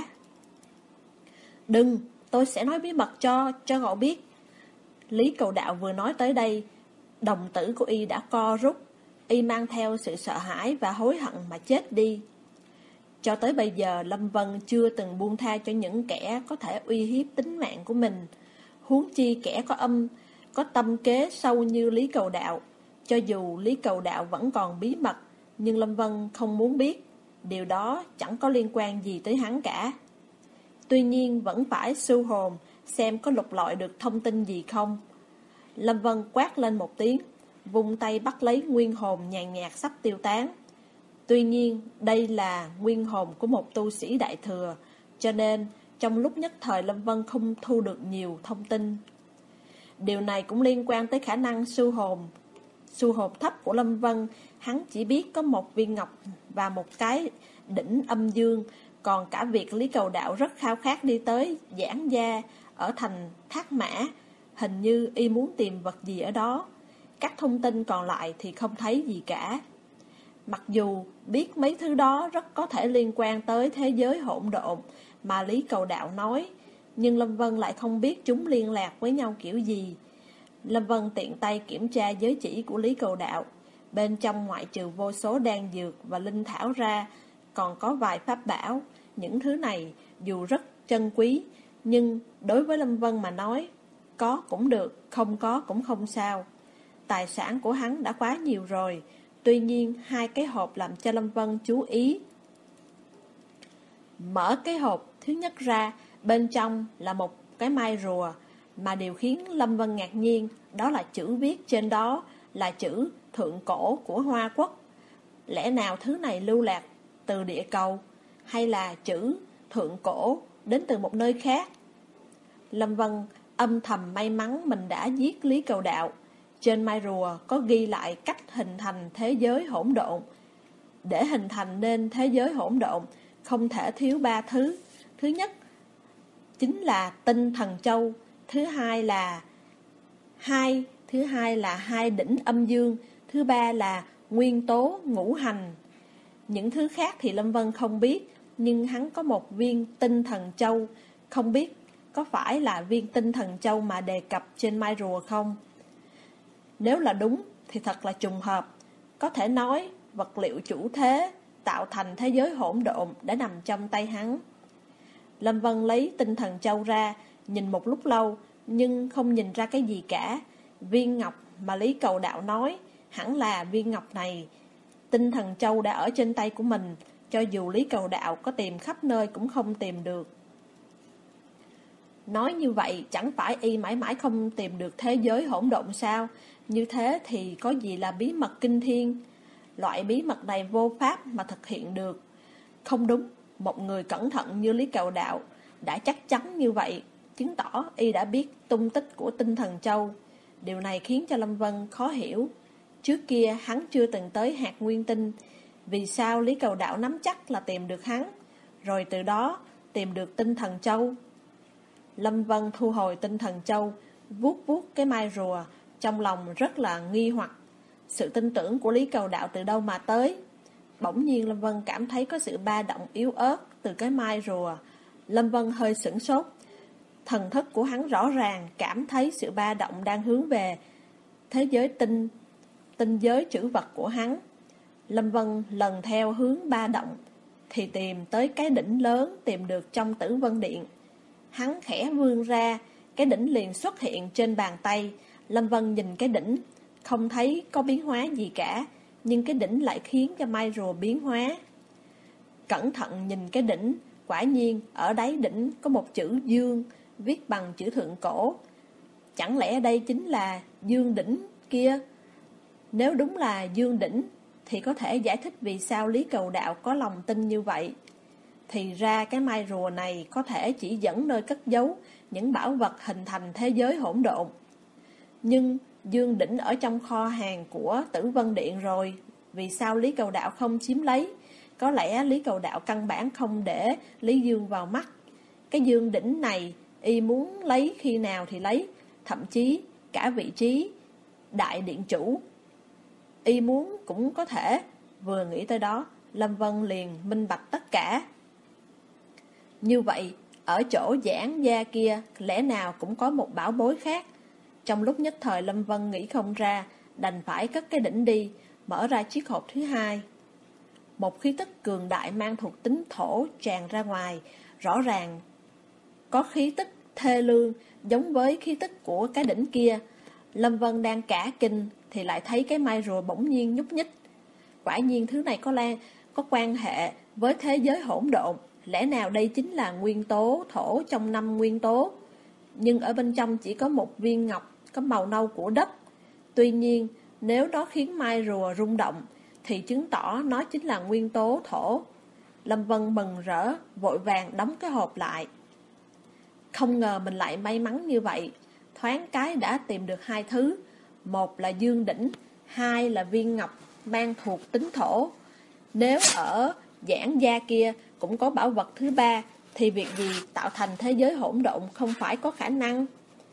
Speaker 1: Đừng, tôi sẽ nói bí mật cho cho cậu biết. Lý Cầu Đạo vừa nói tới đây, đồng tử của y đã co rút. Y mang theo sự sợ hãi và hối hận mà chết đi. Cho tới bây giờ Lâm Vân chưa từng buông tha cho những kẻ có thể uy hiếp tính mạng của mình. Huống chi kẻ có âm Có tâm kế sâu như Lý Cầu Đạo. Cho dù Lý Cầu Đạo vẫn còn bí mật, nhưng Lâm Vân không muốn biết. Điều đó chẳng có liên quan gì tới hắn cả. Tuy nhiên vẫn phải sưu hồn, xem có lục lọi được thông tin gì không. Lâm Vân quát lên một tiếng, vung tay bắt lấy nguyên hồn nhàn nhạt sắp tiêu tán. Tuy nhiên, đây là nguyên hồn của một tu sĩ đại thừa, cho nên trong lúc nhất thời Lâm Vân không thu được nhiều thông tin. Điều này cũng liên quan tới khả năng siêu hồn. Siêu hồn thấp của Lâm Vân, hắn chỉ biết có một viên ngọc và một cái đỉnh âm dương, còn cả việc Lý Cầu Đạo rất khao khát đi tới Giảng Gia ở thành Thác Mã, hình như y muốn tìm vật gì ở đó. Các thông tin còn lại thì không thấy gì cả. Mặc dù biết mấy thứ đó rất có thể liên quan tới thế giới hỗn độn mà Lý Cầu Đạo nói, nhưng Lâm Vân lại không biết chúng liên lạc với nhau kiểu gì. Lâm Vân tiện tay kiểm tra giới chỉ của Lý Cầu Đạo. Bên trong ngoại trừ vô số đan dược và linh thảo ra, còn có vài pháp bảo. Những thứ này dù rất trân quý, nhưng đối với Lâm Vân mà nói, có cũng được, không có cũng không sao. Tài sản của hắn đã quá nhiều rồi. Tuy nhiên hai cái hộp làm cho Lâm Vân chú ý. Mở cái hộp thứ nhất ra, bên trong là một cái mai rùa, mà điều khiến Lâm Vân ngạc nhiên đó là chữ viết trên đó là chữ thượng cổ của Hoa Quốc. Lẽ nào thứ này lưu lạc từ địa cầu, hay là chữ thượng cổ đến từ một nơi khác? Lâm Vân âm thầm may mắn mình đã giết Lý Cầu Đạo. Trên mai rùa có ghi lại cách hình thành thế giới hỗn độn. Để hình thành nên thế giới hỗn độn, không thể thiếu ba thứ. Thứ nhất chính là tinh thần châu, thứ hai là hai, thứ hai là hai đỉnh âm dương, thứ ba là nguyên tố ngũ hành. Những thứ khác thì Lâm Vân không biết, nhưng hắn có một viên tinh thần châu, không biết có phải là viên tinh thần châu mà đề cập trên mai rùa không? Nếu là đúng thì thật là trùng hợp. Có thể nói vật liệu chủ thế tạo thành thế giới hỗn độn đã nằm trong tay hắn. Lâm Vân lấy tinh thần châu ra, nhìn một lúc lâu nhưng không nhìn ra cái gì cả. Viên ngọc mà Lý Cầu Đạo nói hẳn là viên ngọc này. Tinh thần châu đã ở trên tay của mình, cho dù Lý Cầu Đạo có tìm khắp nơi cũng không tìm được. Nói như vậy chẳng phải y mãi mãi không tìm được thế giới hỗn độn sao? Như thế thì có gì là bí mật kinh thiên? Loại bí mật này vô pháp mà thực hiện được. Không đúng, một người cẩn thận như Lý Cầu Đạo đã chắc chắn như vậy, chứng tỏ y đã biết tung tích của tinh thần châu. Điều này khiến cho Lâm Vân khó hiểu. Trước kia hắn chưa từng tới hạt nguyên tinh, vì sao Lý Cầu Đạo nắm chắc là tìm được hắn, rồi từ đó tìm được tinh thần châu? Lâm Vân thu hồi tinh thần châu, vuốt vuốt cái mai rùa, trong lòng rất là nghi hoặc. Sự tin tưởng của Lý Cầu Đạo từ đâu mà tới? Bỗng nhiên Lâm Vân cảm thấy có sự ba động yếu ớt từ cái mai rùa. Lâm Vân hơi sửng sốt. Thần thức của hắn rõ ràng cảm thấy sự ba động đang hướng về thế giới tinh, tinh giới trữ vật của hắn. Lâm Vân lần theo hướng ba động thì tìm tới cái đỉnh lớn tìm được trong Tử Vân Điện. Hắn khẽ vươn ra, cái đỉnh liền xuất hiện trên bàn tay. Lâm Vân nhìn cái đỉnh, không thấy có biến hóa gì cả, nhưng cái đỉnh lại khiến cho mai rùa biến hóa. Cẩn thận nhìn cái đỉnh, quả nhiên ở đáy đỉnh có một chữ dương, viết bằng chữ thượng cổ. Chẳng lẽ đây chính là dương đỉnh kia? Nếu đúng là dương đỉnh thì có thể giải thích vì sao Lý Cầu Đạo có lòng tin như vậy. Thì ra cái mai rùa này có thể chỉ dẫn nơi cất giấu những bảo vật hình thành thế giới hỗn độn. Nhưng dương đỉnh ở trong kho hàng của Tử Vân Điện rồi, vì sao Lý Cầu Đạo không chiếm lấy? Có lẽ Lý Cầu Đạo căn bản không để Lý Dương vào mắt. Cái dương đỉnh này y muốn lấy khi nào thì lấy, thậm chí cả vị trí đại điện chủ y muốn cũng có thể. Vừa nghĩ tới đó, Lâm Vân liền minh bạch tất cả. Như vậy, ở chỗ Giảng Gia kia lẽ nào cũng có một bảo bối khác. Trong lúc nhất thời Lâm Vân nghĩ không ra, đành phải cất cái đỉnh đi, mở ra chiếc hộp thứ hai. Một khí tức cường đại mang thuộc tính thổ tràn ra ngoài, rõ ràng có khí tức thê lương giống với khí tức của cái đỉnh kia. Lâm Vân đang cả kinh thì lại thấy cái mai rùa bỗng nhiên nhúc nhích. Quả nhiên thứ này có lan có quan hệ với thế giới hỗn độn. Lẽ nào đây chính là nguyên tố thổ trong năm nguyên tố? Nhưng ở bên trong chỉ có một viên ngọc có màu nâu của đất. Tuy nhiên Nếu nó khiến mai rùa rung động thì chứng tỏ nó chính là nguyên tố thổ. Lâm Vân mừng rỡ, vội vàng đóng cái hộp lại. Không ngờ mình lại may mắn như vậy, thoáng cái đã tìm được hai thứ. Một là dương đỉnh, hai là viên ngọc mang thuộc tính thổ. Nếu ở giảng gia kia cũng có bảo vật thứ ba, thì việc gì tạo thành thế giới hỗn độn không phải có khả năng.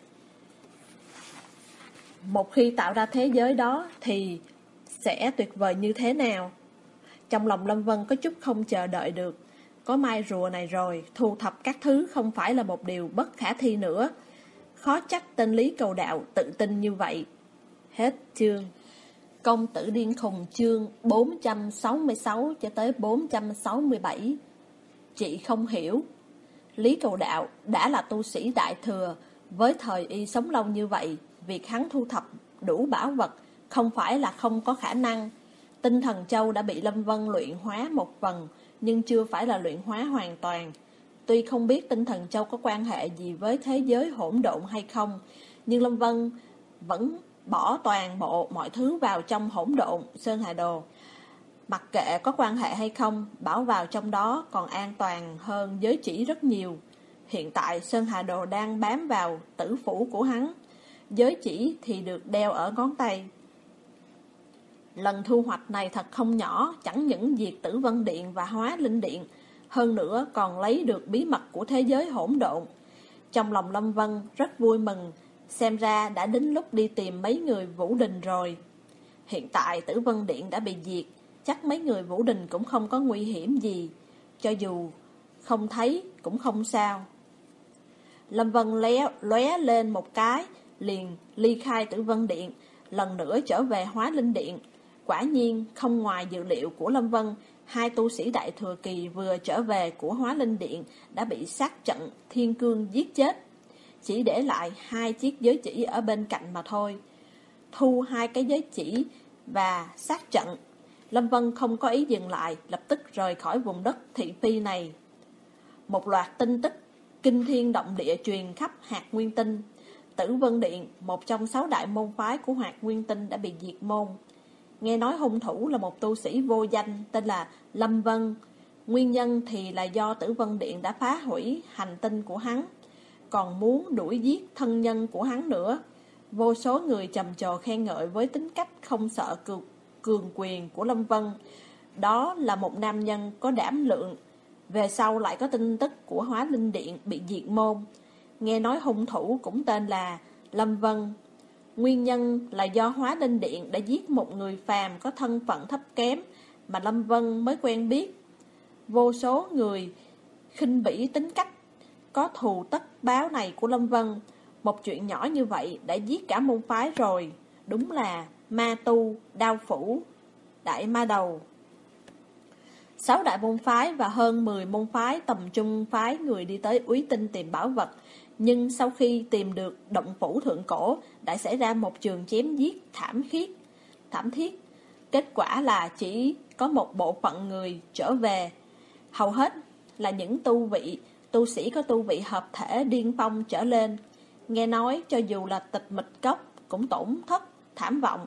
Speaker 1: Một khi tạo ra thế giới đó thì sẽ tuyệt vời như thế nào? Trong lòng Lâm Vân có chút không chờ đợi được. Có mai rùa này rồi, thu thập các thứ không phải là một điều bất khả thi nữa. Khó trách tên Lý Cầu Đạo tự tin như vậy. Hết chương. Công tử điên khùng chương bốn trăm sáu mươi sáu cho tới bốn trăm sáu mươi bảy. Chị không hiểu. Lý Cầu Đạo đã là tu sĩ đại thừa, với thời y sống lâu như vậy, việc hắn thu thập đủ bảo vật không phải là không có khả năng. Tinh thần châu đã bị Lâm Vân luyện hóa một phần, nhưng chưa phải là luyện hóa hoàn toàn. Tuy không biết tinh thần châu có quan hệ gì với thế giới hỗn độn hay không, nhưng Lâm Vân vẫn bỏ toàn bộ mọi thứ vào trong hỗn độn Sơn Hà Đồ. Mặc kệ có quan hệ hay không, bảo vào trong đó còn an toàn hơn giới chỉ rất nhiều. Hiện tại Sơn Hà Đồ đang bám vào tử phủ của hắn, giới chỉ thì được đeo ở ngón tay. Lần thu hoạch này thật không nhỏ, chẳng những diệt Tử Vân Điện và Hóa Linh Điện, hơn nữa còn lấy được bí mật của thế giới hỗn độn. Trong lòng Lâm Vân rất vui mừng, xem ra đã đến lúc đi tìm mấy người Vũ Đình rồi. Hiện tại Tử Vân Điện đã bị diệt, chắc mấy người Vũ Đình cũng không có nguy hiểm gì, cho dù không thấy cũng không sao. Lâm Vân lé, lóe lên một cái, liền ly khai Tử Vân Điện, lần nữa trở về Hóa Linh Điện. Quả nhiên không ngoài dự liệu của Lâm Vân, hai tu sĩ đại thừa kỳ vừa trở về của Hóa Linh Điện đã bị sát trận Thiên Cương giết chết, chỉ để lại hai chiếc giới chỉ ở bên cạnh mà thôi. Thu hai cái giới chỉ và sát trận, Lâm Vân không có ý dừng lại, lập tức rời khỏi vùng đất thị phi này. Một loạt tin tức kinh thiên động địa truyền khắp Hạt Nguyên Tinh. Tử Vân Điện, một trong sáu đại môn phái của Hạt Nguyên Tinh, đã bị diệt môn. Nghe nói hung thủ là một tu sĩ vô danh tên là Lâm Vân. Nguyên nhân thì là do Tử Vân Điện đã phá hủy hành tinh của hắn, còn muốn đuổi giết thân nhân của hắn nữa. Vô số người trầm trồ khen ngợi với tính cách không sợ cường, cường quyền của Lâm Vân. Đó là một nam nhân có đảm lượng. Về sau lại có tin tức của Hóa Linh Điện bị diệt môn. Nghe nói hung thủ cũng tên là Lâm Vân. Nguyên nhân là do Hóa Linh Điện đã giết một người phàm có thân phận thấp kém mà Lâm Vân mới quen biết. Vô số người khinh bỉ tính cách có thù tất báo này của Lâm Vân. Một chuyện nhỏ như vậy đã giết cả môn phái rồi. Đúng là ma tu, đao phủ, đại ma đầu. Sáu đại môn phái và hơn mười môn phái tầm trung phái người đi tới Úy Tinh tìm bảo vật. Nhưng sau khi tìm được động phủ thượng cổ, đã xảy ra một trường chém giết thảm khiết, thảm thiết. Kết quả là chỉ có một bộ phận người trở về, hầu hết là những tu vị, tu sĩ có tu vị hợp thể điên phong trở lên. Nghe nói cho dù là tịch mịch cốc cũng tổn thất thảm vọng.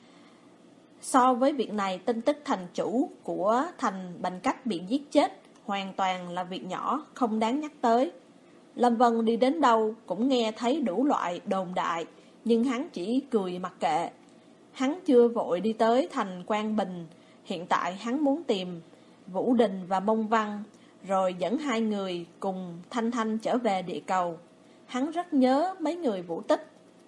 Speaker 1: So với việc này, tin tức thành chủ của thành Bành Cách bị giết chết hoàn toàn là việc nhỏ, không đáng nhắc tới. Lâm Vân đi đến đâu cũng nghe thấy đủ loại đồn đại, nhưng hắn chỉ cười mặc kệ. Hắn chưa vội đi tới thành Quang Bình, hiện tại hắn muốn tìm Vũ Đình và Mông Văn, rồi dẫn hai người cùng Thanh Thanh trở về địa cầu. Hắn rất nhớ mấy người Vũ Tích.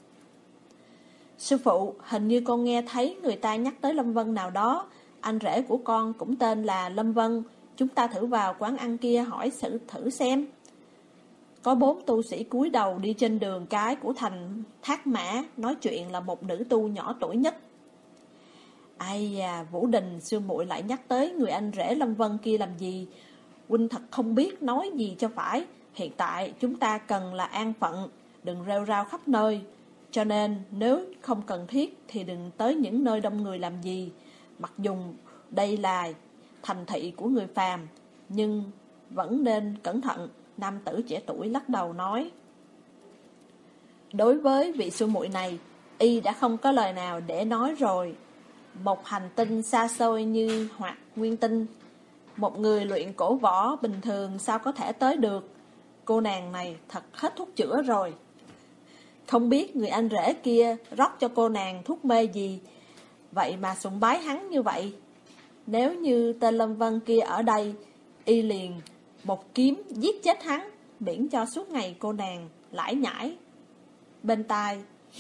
Speaker 1: Sư phụ, hình như con nghe thấy người ta nhắc tới Lâm Vân nào đó. Anh rể của con cũng tên là Lâm Vân. Chúng ta thử vào quán ăn kia hỏi sự thử xem. Có bốn tu sĩ cúi đầu đi trên đường cái của thành Thác Mã, nói chuyện là một nữ tu nhỏ tuổi nhất. Ai da, Vũ Đình, sư muội lại nhắc tới người anh rể Lâm Vân kia làm gì? Huynh thật không biết nói gì cho phải. Hiện tại chúng ta cần là an phận, đừng rêu rao khắp nơi. Cho nên nếu không cần thiết thì đừng tới những nơi đông người làm gì. Mặc dù đây là thành thị của người phàm, nhưng vẫn nên cẩn thận. Nam tử trẻ tuổi lắc đầu nói. Đối với vị sư muội này, Y đã không có lời nào để nói rồi. Một hành tinh xa xôi như Hoạt Nguyên Tinh, một người luyện cổ võ bình thường sao có thể tới được. Cô nàng này thật hết thuốc chữa rồi. Không biết người anh rể kia rót cho cô nàng thuốc mê gì, vậy mà sùng bái hắn như vậy. Nếu như tên Lâm Vân kia ở đây, Y liền một kiếm giết chết hắn, miễn cho suốt ngày cô nàng lải nhải bên tai.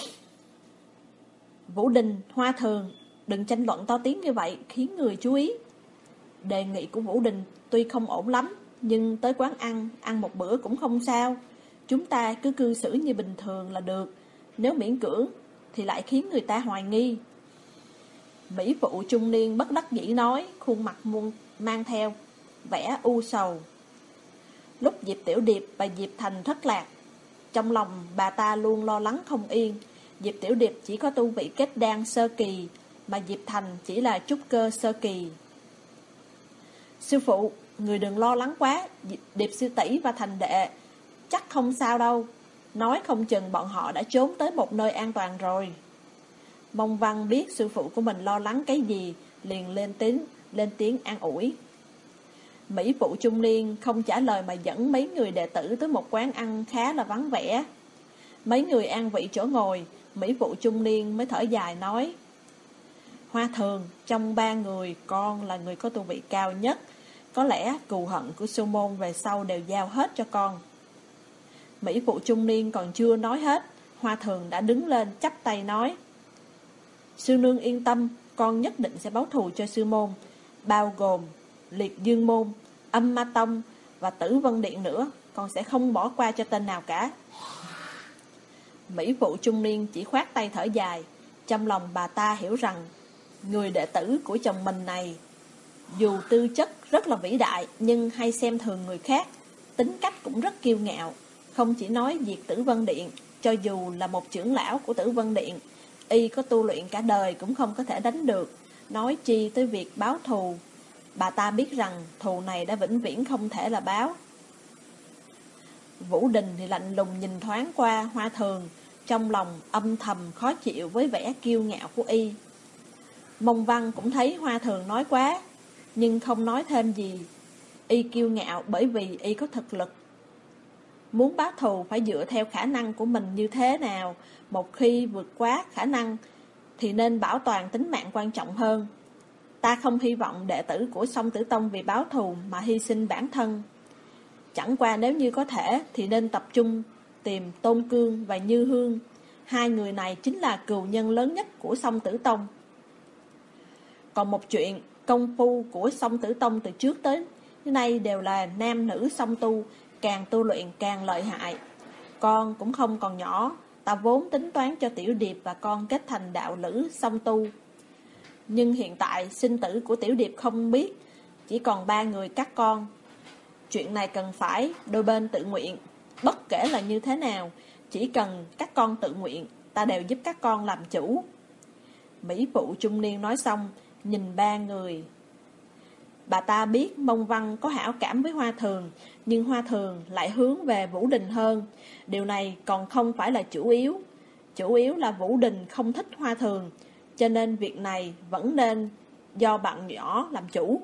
Speaker 1: Vũ Đình, Hoa Thường, đừng tranh luận to tiếng như vậy, khiến người chú ý. Đề nghị của Vũ Đình tuy không ổn lắm, nhưng tới quán ăn, ăn một bữa cũng không sao. Chúng ta cứ cư xử như bình thường là được. Nếu miễn cưỡng thì lại khiến người ta hoài nghi. Mỹ phụ trung niên bất đắc dĩ nói, khuôn mặt muôn mang theo vẻ u sầu. Lúc Diệp Tiểu Điệp và Diệp Thành thất lạc, trong lòng bà ta luôn lo lắng không yên. Diệp Tiểu Điệp chỉ có tu vị kết đan sơ kỳ, mà Diệp Thành chỉ là trúc cơ sơ kỳ. Sư phụ, người đừng lo lắng quá, Điệp sư tỷ và Thành đệ chắc không sao đâu. Nói không chừng bọn họ đã trốn tới một nơi an toàn rồi. Mông Văn biết sư phụ của mình lo lắng cái gì, liền lên tiếng, lên tiếng an ủi. Mỹ phụ trung niên không trả lời mà dẫn mấy người đệ tử tới một quán ăn khá là vắng vẻ. Mấy người an vị chỗ ngồi, Mỹ phụ trung niên mới thở dài nói: Hoa Thường, trong ba người con là người có tu vị cao nhất. Có lẽ cừu hận của sư môn về sau đều giao hết cho con. Mỹ phụ trung niên còn chưa nói hết, Hoa Thường đã đứng lên chắp tay nói: Sư nương yên tâm, con nhất định sẽ báo thù cho sư môn, bao gồm Liệt Dương Môn, Âm Ma Tông và Tử Vân Điện nữa. Con sẽ không bỏ qua cho tên nào cả. Mỹ phụ trung niên chỉ khoát tay thở dài. Trong lòng bà ta hiểu rằng người đệ tử của chồng mình này dù tư chất rất là vĩ đại, nhưng hay xem thường người khác, tính cách cũng rất kiêu ngạo. Không chỉ nói diệt Tử Vân Điện, cho dù là một trưởng lão của Tử Vân Điện, y có tu luyện cả đời cũng không có thể đánh được, nói chi tới việc báo thù. Bà ta biết rằng thù này đã vĩnh viễn không thể là báo. Vũ Đình thì lạnh lùng nhìn thoáng qua Hoa Thường, trong lòng âm thầm khó chịu với vẻ kiêu ngạo của y. Mông Văn cũng thấy Hoa Thường nói quá, nhưng không nói thêm gì. Y kiêu ngạo bởi vì y có thực lực. Muốn báo thù phải dựa theo khả năng của mình như thế nào. Một khi vượt quá khả năng thì nên bảo toàn tính mạng quan trọng hơn. Ta không hy vọng đệ tử của Song Tử Tông vì báo thù mà hy sinh bản thân. Chẳng qua nếu như có thể thì nên tập trung tìm Tôn Cương và Như Hương. Hai người này chính là cừu nhân lớn nhất của Song Tử Tông. Còn một chuyện, công phu của Song Tử Tông từ trước tới nay đều là nam nữ song tu, càng tu luyện càng lợi hại. Con cũng không còn nhỏ, ta vốn tính toán cho Tiểu Điệp và con kết thành đạo lữ song tu. Nhưng hiện tại sinh tử của Tiểu Điệp không biết, chỉ còn ba người các con. Chuyện này cần phải đôi bên tự nguyện. Bất kể là như thế nào, chỉ cần các con tự nguyện, ta đều giúp các con làm chủ. Mỹ phụ trung niên nói xong, nhìn ba người. Bà ta biết Mông Văn có hảo cảm với Hoa Thường, nhưng Hoa Thường lại hướng về Vũ Đình hơn. Điều này còn không phải là chủ yếu. Chủ yếu là Vũ Đình không thích Hoa Thường, cho nên việc này vẫn nên do bạn nhỏ làm chủ.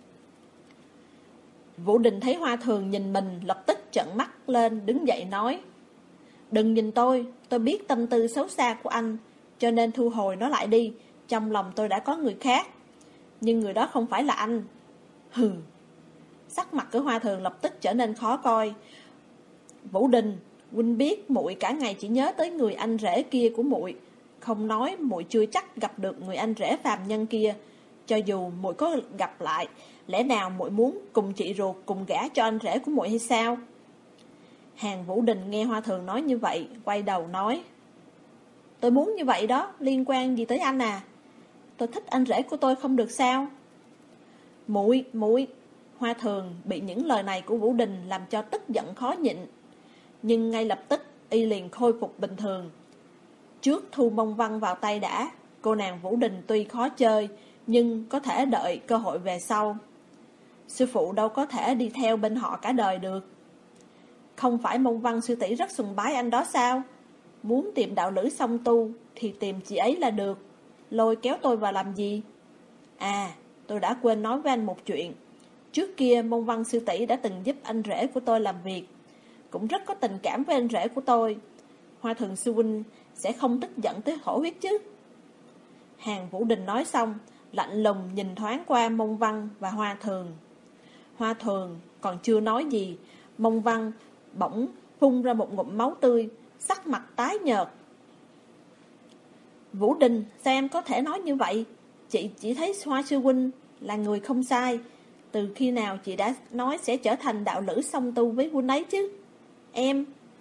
Speaker 1: Vũ Đình thấy Hoa Thường nhìn mình, lập tức trợn mắt lên, đứng dậy nói: Đừng nhìn tôi, tôi biết tâm tư xấu xa của anh, cho nên thu hồi nó lại đi. Trong lòng tôi đã có người khác, nhưng người đó không phải là anh. Hừ. Sắc mặt của Hoa Thường lập tức trở nên khó coi. Vũ Đình, huynh biết muội cả ngày chỉ nhớ tới người anh rể kia của muội, không nói muội chưa chắc gặp được người anh rể phàm nhân kia. Cho dù muội có gặp lại, lẽ nào muội muốn cùng chị ruột cùng gả cho anh rể của muội hay sao? Hàng Vũ Đình nghe Hoa Thường nói như vậy, quay đầu nói: Tôi muốn như vậy đó, liên quan gì tới anh à? Tôi thích anh rể của tôi không được sao? Muội, muội. Hoa Thường bị những lời này của Vũ Đình làm cho tức giận khó nhịn, nhưng ngay lập tức y liền khôi phục bình thường. Trước thu Mông Văn vào tay đã. Cô nàng Vũ Đình tuy khó chơi, nhưng có thể đợi cơ hội về sau. Sư phụ đâu có thể đi theo bên họ cả đời được. Không phải Mông Văn sư tỷ rất sùng bái anh đó sao? muốn tìm đạo lữ song tu thì tìm chị ấy là được. Lôi kéo tôi vào làm gì? À, tôi đã quên nói với anh một chuyện. Trước kia Mông Văn sư tỷ đã từng giúp anh rể của tôi làm việc, cũng rất có tình cảm với anh rể của tôi. Hoa Thường sư huynh sẽ không tức giận tới thổ huyết chứ? Hàng Vũ Đình nói xong, lạnh lùng nhìn thoáng qua Mông Văn và Hoa Thường. Hoa Thường còn chưa nói gì, Mông Văn bỗng phun ra một ngụm máu tươi, sắc mặt tái nhợt. Vũ Đình, sao em có thể nói như vậy? Chị chỉ thấy Hoa sư huynh là người không sai. Từ khi nào chị đã nói sẽ trở thành đạo lữ song tu với huynh ấy chứ? Em...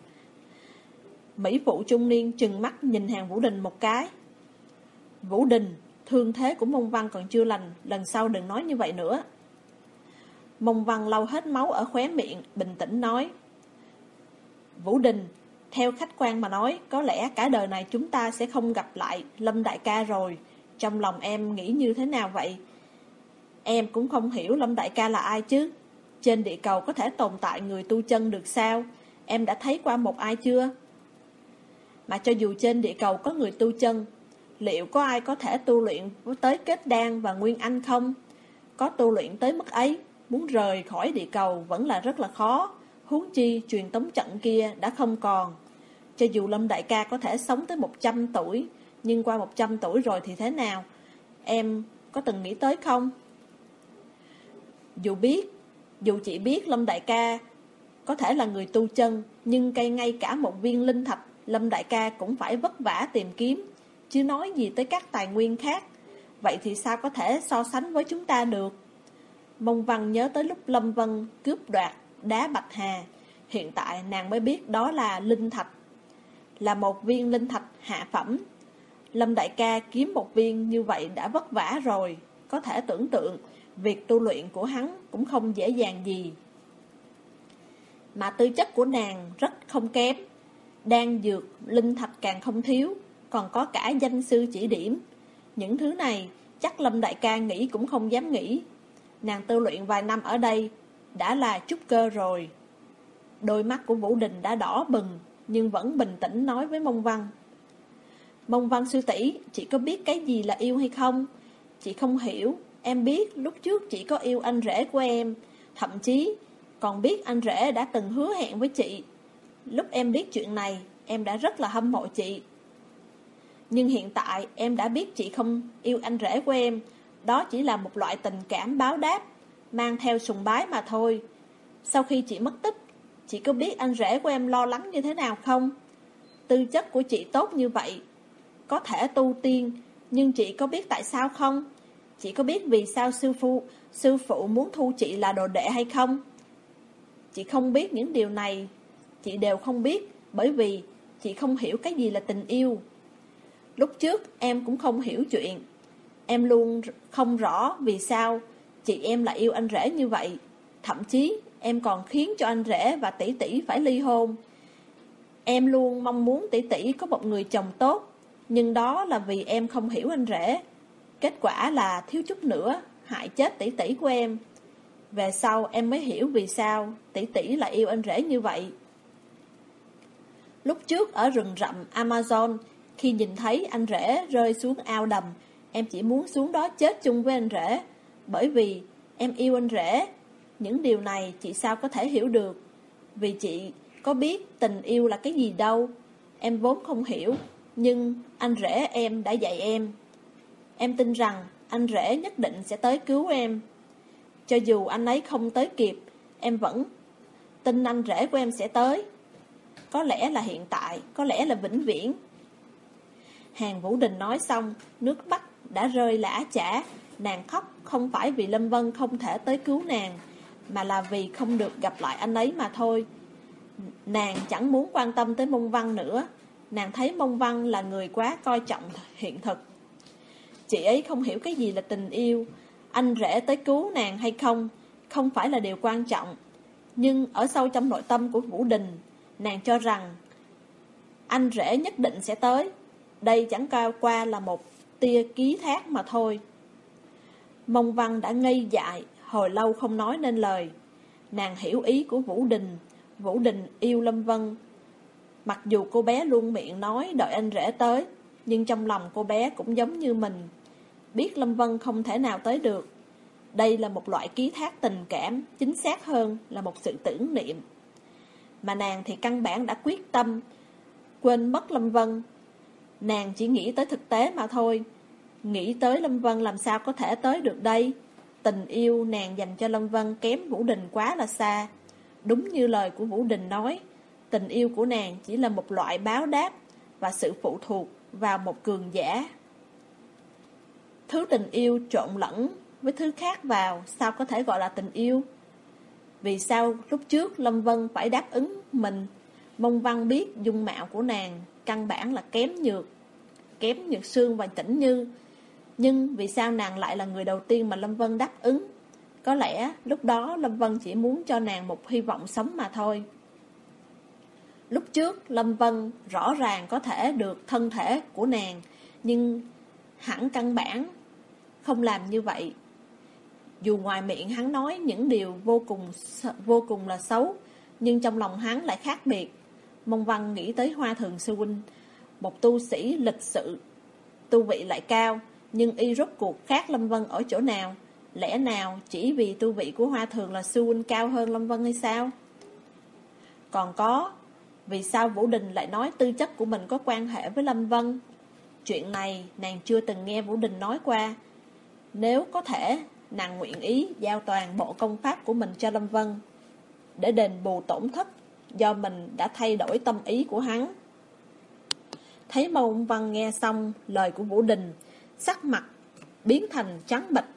Speaker 1: Mỹ phụ trung niên trừng mắt nhìn Hàng Vũ Đình một cái. Vũ Đình, thương thế của Mông Văn còn chưa lành, lần sau đừng nói như vậy nữa. Mông Văn lau hết máu ở khóe miệng, bình tĩnh nói. Vũ Đình, theo khách quan mà nói, có lẽ cả đời này chúng ta sẽ không gặp lại Lâm đại ca rồi. Trong lòng em nghĩ như thế nào vậy? Em cũng không hiểu Lâm đại ca là ai chứ. Trên địa cầu có thể tồn tại người tu chân được sao? Em đã thấy qua một ai chưa? Mà cho dù trên địa cầu có người tu chân, liệu có ai có thể tu luyện tới kết đan và nguyên anh không? Có tu luyện tới mức ấy, muốn rời khỏi địa cầu vẫn là rất là khó. Huống chi truyền tống trận kia đã không còn. Cho dù Lâm đại ca có thể sống tới một trăm tuổi, nhưng qua một trăm tuổi rồi thì thế nào? Em có từng nghĩ tới không? Dù biết, dù chị biết Lâm đại ca có thể là người tu chân, nhưng cây ngay cả một viên linh thạch Lâm đại ca cũng phải vất vả tìm kiếm, chứ nói gì tới các tài nguyên khác. Vậy thì sao có thể so sánh với chúng ta được? Mông Văn nhớ tới lúc Lâm Vân cướp đoạt đá Bạch Hà. Hiện tại nàng mới biết đó là linh thạch, là một viên linh thạch hạ phẩm. Lâm đại ca kiếm một viên như vậy đã vất vả rồi. Có thể tưởng tượng việc tu luyện của hắn cũng không dễ dàng gì. Mà tư chất của nàng rất không kém, đan dược, linh thạch càng không thiếu, còn có cả danh sư chỉ điểm. Những thứ này chắc Lâm đại ca nghĩ cũng không dám nghĩ. Nàng tu luyện vài năm ở đây đã là trúc cơ rồi. Đôi mắt của Vũ Đình đã đỏ bừng, nhưng vẫn bình tĩnh nói với Mông Văn. Mông Văn sư tỷ, chị có biết cái gì là yêu hay không? Chị không hiểu. Em biết lúc trước chị có yêu anh rể của em, thậm chí còn biết anh rể đã từng hứa hẹn với chị. Lúc em biết chuyện này, em đã rất là hâm mộ chị. Nhưng hiện tại em đã biết chị không yêu anh rể của em. Đó chỉ là một loại tình cảm báo đáp, mang theo sùng bái mà thôi. Sau khi chị mất tích, chị có biết anh rể của em lo lắng như thế nào không? Tư chất của chị tốt như vậy, có thể tu tiên, nhưng chị có biết tại sao không? Chị có biết vì sao sư phụ, sư phụ muốn thu chị là đồ đệ hay không? Chị không biết những điều này, chị đều không biết, bởi vì chị không hiểu cái gì là tình yêu. Lúc trước em cũng không hiểu chuyện. Em luôn không rõ vì sao chị em lại yêu anh rể như vậy. Thậm chí em còn khiến cho anh rể và tỷ tỷ phải ly hôn. Em luôn mong muốn tỷ tỷ có một người chồng tốt, nhưng đó là vì em không hiểu anh rể. Kết quả là thiếu chút nữa hại chết tỷ tỷ của em. Về sau em mới hiểu vì sao tỷ tỷ lại yêu anh rể như vậy. Lúc trước ở rừng rậm Amazon, khi nhìn thấy anh rể rơi xuống ao đầm, em chỉ muốn xuống đó chết chung với anh rể, bởi vì em yêu anh rể. Những điều này chị sao có thể hiểu được, vì chị có biết tình yêu là cái gì đâu. Em vốn không hiểu, nhưng anh rể em đã dạy em. Em tin rằng anh rể nhất định sẽ tới cứu em. Cho dù anh ấy không tới kịp, em vẫn tin anh rể của em sẽ tới. Có lẽ là hiện tại, có lẽ là vĩnh viễn. Hàng Vũ Đình nói xong, nước mắt đã rơi lã chã. Nàng khóc không phải vì Lâm Vân không thể tới cứu nàng, mà là vì không được gặp lại anh ấy mà thôi. Nàng chẳng muốn quan tâm tới Mông Văn nữa. Nàng thấy Mông Văn là người quá coi trọng hiện thực. Chị ấy không hiểu cái gì là tình yêu. Anh rể tới cứu nàng hay không không phải là điều quan trọng. Nhưng ở sâu trong nội tâm của Vũ Đình, nàng cho rằng anh rể nhất định sẽ tới. Đây chẳng cao qua là một tia ký thác mà thôi. Mông Văn đã ngây dại, hồi lâu không nói nên lời. Nàng hiểu ý của Vũ Đình. Vũ Đình yêu Lâm Vân, Mặc dù cô bé luôn miệng nói đợi anh rể tới, nhưng trong lòng cô bé cũng giống như mình, biết Lâm Vân không thể nào tới được. Đây là một loại ký thác tình cảm, chính xác hơn là một sự tưởng niệm. Mà nàng thì căn bản đã quyết tâm quên mất Lâm Vân. Nàng chỉ nghĩ tới thực tế mà thôi. Nghĩ tới Lâm Vân làm sao có thể tới được đây. Tình yêu nàng dành cho Lâm Vân kém Vũ Đình quá là xa. Đúng như lời của Vũ Đình nói, tình yêu của nàng chỉ là một loại báo đáp và sự phụ thuộc vào một cường giả. Thứ tình yêu trộn lẫn với thứ khác vào, sao có thể gọi là tình yêu? Vì sao lúc trước Lâm Vân phải đáp ứng mình? Mông Văn biết dung mạo của nàng căn bản là kém nhược, kém Nhược Sương và Tĩnh Như. Nhưng vì sao nàng lại là người đầu tiên mà Lâm Vân đáp ứng? Có lẽ lúc đó Lâm Vân chỉ muốn cho nàng một hy vọng sống mà thôi. Lúc trước Lâm Vân rõ ràng có thể được thân thể của nàng, nhưng hẳn căn bản không làm như vậy. Dù ngoài miệng hắn nói những điều vô cùng vô cùng là xấu, nhưng trong lòng hắn lại khác biệt. Mông Văn nghĩ tới Hoa Thường sư huynh, một tu sĩ lịch sự, tu vị lại cao, nhưng y rốt cuộc khác Lâm Vân ở chỗ nào? Lẽ nào chỉ vì tu vị của Hoa Thường là sư huynh cao hơn Lâm Vân hay sao? Còn có, vì sao Vũ Đình lại nói tư chất của mình có quan hệ với Lâm Vân? Chuyện này nàng chưa từng nghe Vũ Đình nói qua. Nếu có thể, nàng nguyện ý giao toàn bộ công pháp của mình cho Lâm Vân, để đền bù tổn thất do mình đã thay đổi tâm ý của hắn. Thấy Mông Văn nghe xong lời của Vũ Đình, sắc mặt biến thành trắng bệch.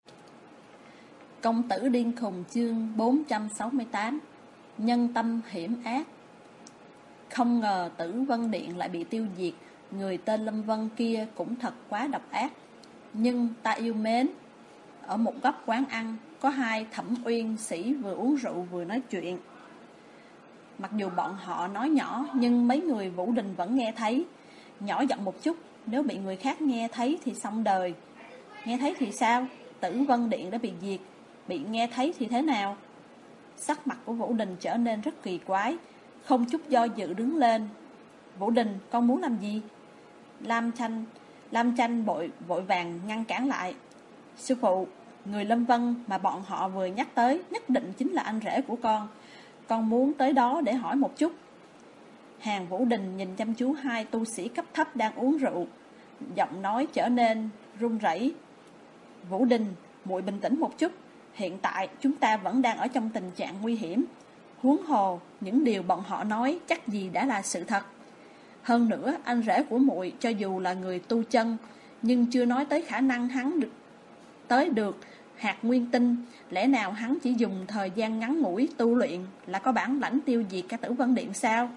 Speaker 1: Công tử điên khùng chương bốn trăm sáu mươi tám. Nhân tâm hiểm ác. Không ngờ Tử Vân Điện lại bị tiêu diệt. Người tên Lâm Vân kia cũng thật quá độc ác. Nhưng ta yêu mến. Ở một góc quán ăn, có hai thẩm uyên sĩ vừa uống rượu vừa nói chuyện. Mặc dù bọn họ nói nhỏ, nhưng mấy người Vũ Đình vẫn nghe thấy. Nhỏ giọng một chút, nếu bị người khác nghe thấy thì xong đời. Nghe thấy thì sao? Tử Vân Điện đã bị diệt, bị nghe thấy thì thế nào? Sắc mặt của Vũ Đình trở nên rất kỳ quái, không chút do dự đứng lên. Vũ Đình, con muốn làm gì? Lam Tranh, Lam Tranh vội, vội vàng ngăn cản lại. Sư phụ, người Lâm Vân mà bọn họ vừa nhắc tới nhất định chính là anh rể của con. Con muốn tới đó để hỏi một chút. Hàng Vũ Đình nhìn chăm chú hai tu sĩ cấp thấp đang uống rượu, giọng nói trở nên run rẩy. Vũ Đình, muội bình tĩnh một chút. Hiện tại chúng ta vẫn đang ở trong tình trạng nguy hiểm. Huống hồ, những điều bọn họ nói chắc gì đã là sự thật. Hơn nữa, anh rể của muội cho dù là người tu chân, nhưng chưa nói tới khả năng hắn được tới được hạt nguyên tinh. Lẽ nào hắn chỉ dùng thời gian ngắn ngủi tu luyện là có bản lãnh tiêu diệt cả Tử Vân Điện sao?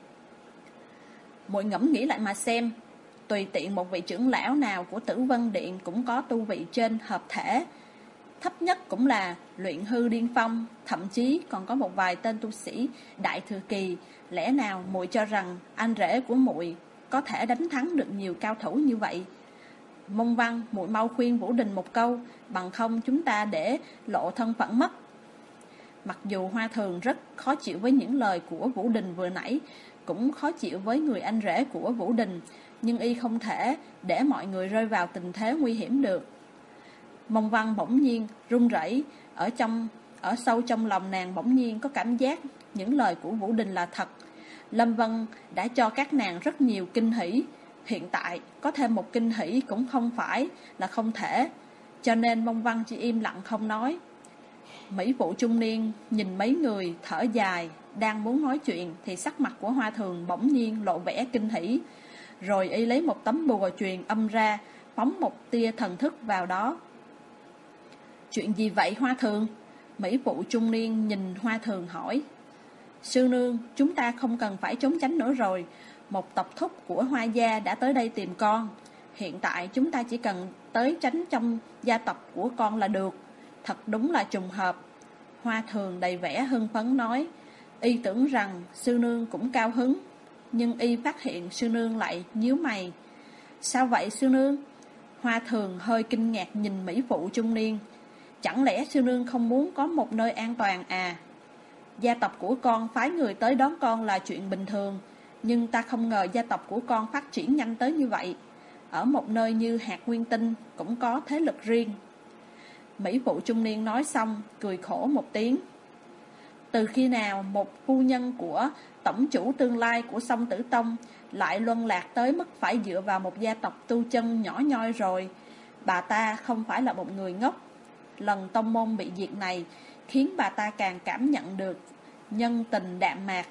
Speaker 1: Muội ngẫm nghĩ lại mà xem, tùy tiện một vị trưởng lão nào của Tử Vân Điện cũng có tu vị trên hợp thể, thấp nhất cũng là luyện hư điên phong, thậm chí còn có một vài tên tu sĩ đại thừa kỳ. Lẽ nào muội cho rằng anh rể của muội có thể đánh thắng được nhiều cao thủ như vậy? Mông Văn, muội mau khuyên Vũ Đình một câu, bằng không chúng ta để lộ thân phận mất. Mặc dù Hoa Thường rất khó chịu với những lời của Vũ Đình vừa nãy, cũng khó chịu với người anh rể của Vũ Đình, nhưng y không thể để mọi người rơi vào tình thế nguy hiểm được. Mông Văn bỗng nhiên run rẩy, ở trong ở sâu trong lòng nàng bỗng nhiên có cảm giác những lời của Vũ Đình là thật. Lâm Vân đã cho các nàng rất nhiều kinh hỉ, hiện tại có thêm một kinh hỉ cũng không phải là không thể, cho nên Mông Văn chỉ im lặng không nói. Mỹ phụ trung niên nhìn mấy người thở dài, đang muốn nói chuyện thì sắc mặt của Hoa Thường bỗng nhiên lộ vẻ kinh hỉ, rồi y lấy một tấm bùa truyền âm ra, phóng một tia thần thức vào đó. Chuyện gì vậy Hoa Thường? Mỹ phụ trung niên nhìn Hoa Thường hỏi. Sư nương, chúng ta không cần phải trốn tránh nữa rồi. Một tộc thúc của Hoa gia đã tới đây tìm con. Hiện tại chúng ta chỉ cần tới tránh trong gia tộc của con là được. Thật đúng là trùng hợp. Hoa Thường đầy vẻ hưng phấn nói. Y tưởng rằng sư nương cũng cao hứng, nhưng y phát hiện sư nương lại nhíu mày. Sao vậy sư nương? Hoa Thường hơi kinh ngạc nhìn Mỹ phụ trung niên. Chẳng lẽ sư nương không muốn có một nơi an toàn à? Gia tộc của con phái người tới đón con là chuyện bình thường, Nhưng ta không ngờ gia tộc của con phát triển nhanh tới như vậy. Ở một nơi như hạt nguyên tinh cũng có thế lực riêng. Mỹ phụ trung niên nói xong, cười khổ một tiếng. Từ khi nào một phu nhân của tổng chủ tương lai của Song Tử Tông lại luân lạc tới mức phải dựa vào một gia tộc tu chân nhỏ nhoi rồi? Bà ta không phải là một người ngốc. Lần tông môn bị diệt này khiến bà ta càng cảm nhận được nhân tình đạm mạc.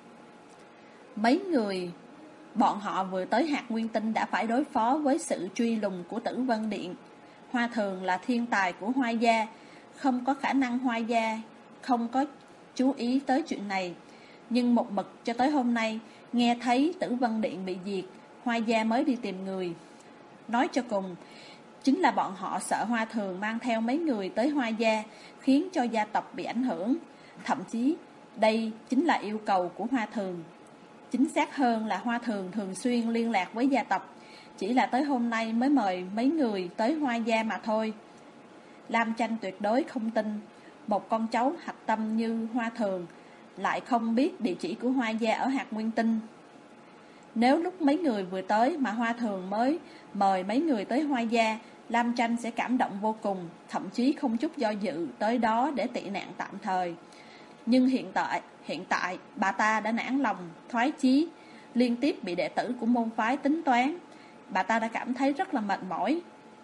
Speaker 1: Mấy người bọn họ vừa tới hạt nguyên tinh đã phải đối phó với sự truy lùng của Tử Vân Điện. Hoa Thường là thiên tài của Hoa gia, không có khả năng Hoa gia không có chú ý tới chuyện này. Nhưng một mực cho tới hôm nay, nghe thấy Tử Vân Điện bị diệt, Hoa gia mới đi tìm người. Nói cho cùng, chính là bọn họ sợ Hoa Thường mang theo mấy người tới Hoa gia, khiến cho gia tộc bị ảnh hưởng. Thậm chí, đây chính là yêu cầu của Hoa Thường. Chính xác hơn là Hoa Thường thường xuyên liên lạc với gia tộc, chỉ là tới hôm nay mới mời mấy người tới Hoa gia mà thôi. Lam Tranh tuyệt đối không tin một con cháu hạch tâm như Hoa Thường lại không biết địa chỉ của Hoa gia ở hạt nguyên tinh. Nếu lúc mấy người vừa tới mà Hoa Thường mới mời mấy người tới Hoa gia, Lam Tranh sẽ cảm động vô cùng, thậm chí không chút do dự tới đó để tị nạn tạm thời. Nhưng hiện tại, hiện tại bà ta đã nản lòng, thoái chí, liên tiếp bị đệ tử của môn phái tính toán. Bà ta đã cảm thấy rất là mệt mỏi.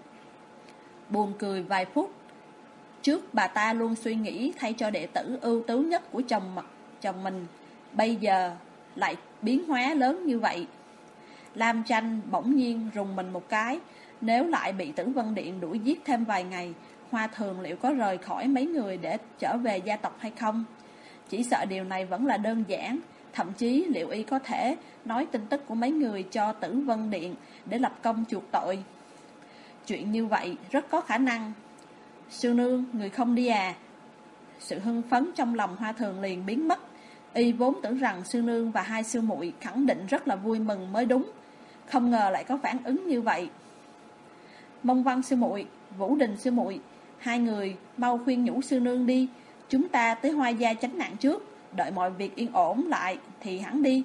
Speaker 1: Buồn cười vài phút. Trước bà ta luôn suy nghĩ thay cho đệ tử ưu tú nhất của chồng chồng mình, bây giờ lại biến hóa lớn như vậy. Lam Tranh bỗng nhiên rùng mình một cái. Nếu lại bị Tử Vân Điện đuổi giết thêm vài ngày, Hoa Thường liệu có rời khỏi mấy người để trở về gia tộc hay không? Chỉ sợ điều này vẫn là đơn giản. Thậm chí liệu y có thể nói tin tức của mấy người cho Tử Vân Điện để lập công chuộc tội? Chuyện như vậy rất có khả năng. Sư nương, người không đi à? Sự hưng phấn trong lòng Hoa Thường liền biến mất. Y vốn tưởng rằng sư nương và hai sư muội khẳng định rất là vui mừng mới đúng, không ngờ lại có phản ứng như vậy. Mông Văn sư muội, Vũ Đình sư muội, hai người mau khuyên nhủ sư nương đi. Chúng ta tới Hoa gia tránh nạn trước, đợi mọi việc yên ổn lại thì hẳn đi.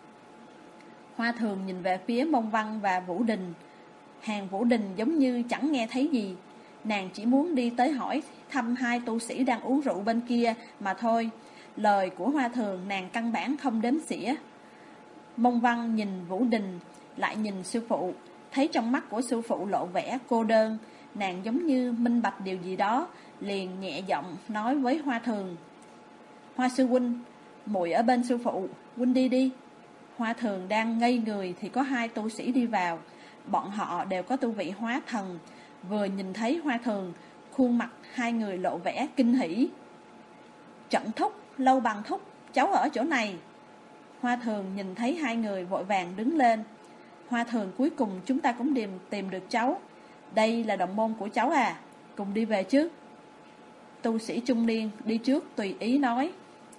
Speaker 1: Hoa Thường nhìn về phía Mông Văn và Vũ Đình. Hàng Vũ Đình giống như chẳng nghe thấy gì. Nàng chỉ muốn đi tới hỏi thăm hai tu sĩ đang uống rượu bên kia mà thôi. Lời của Hoa Thường nàng căn bản không đếm xỉa. Mông Văn nhìn Vũ Đình, lại nhìn sư phụ. Thấy trong mắt của sư phụ lộ vẻ cô đơn, nàng giống như minh bạch điều gì đó, liền nhẹ giọng nói với Hoa Thường. Hoa sư huynh, muội ở bên sư phụ, huynh đi đi. Hoa Thường đang ngây người thì có hai tu sĩ đi vào. Bọn họ đều có tu vị hóa thần. Vừa nhìn thấy Hoa Thường, khuôn mặt hai người lộ vẻ kinh hỉ. Trận Thúc, Lâu Bằng Thúc, cháu ở chỗ này. Hoa Thường nhìn thấy hai người vội vàng đứng lên. Hoa Thường, cuối cùng chúng ta cũng tìm, tìm được cháu. Đây là đồng môn của cháu à, cùng đi về chứ. Tu sĩ trung niên đi trước tùy ý nói.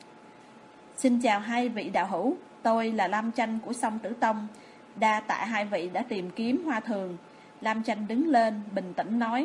Speaker 1: Xin chào hai vị đạo hữu, tôi là Lam Tranh của Song Tử Tông. Đa tạ hai vị đã tìm kiếm Hoa Thường. Lam Tranh đứng lên bình tĩnh nói.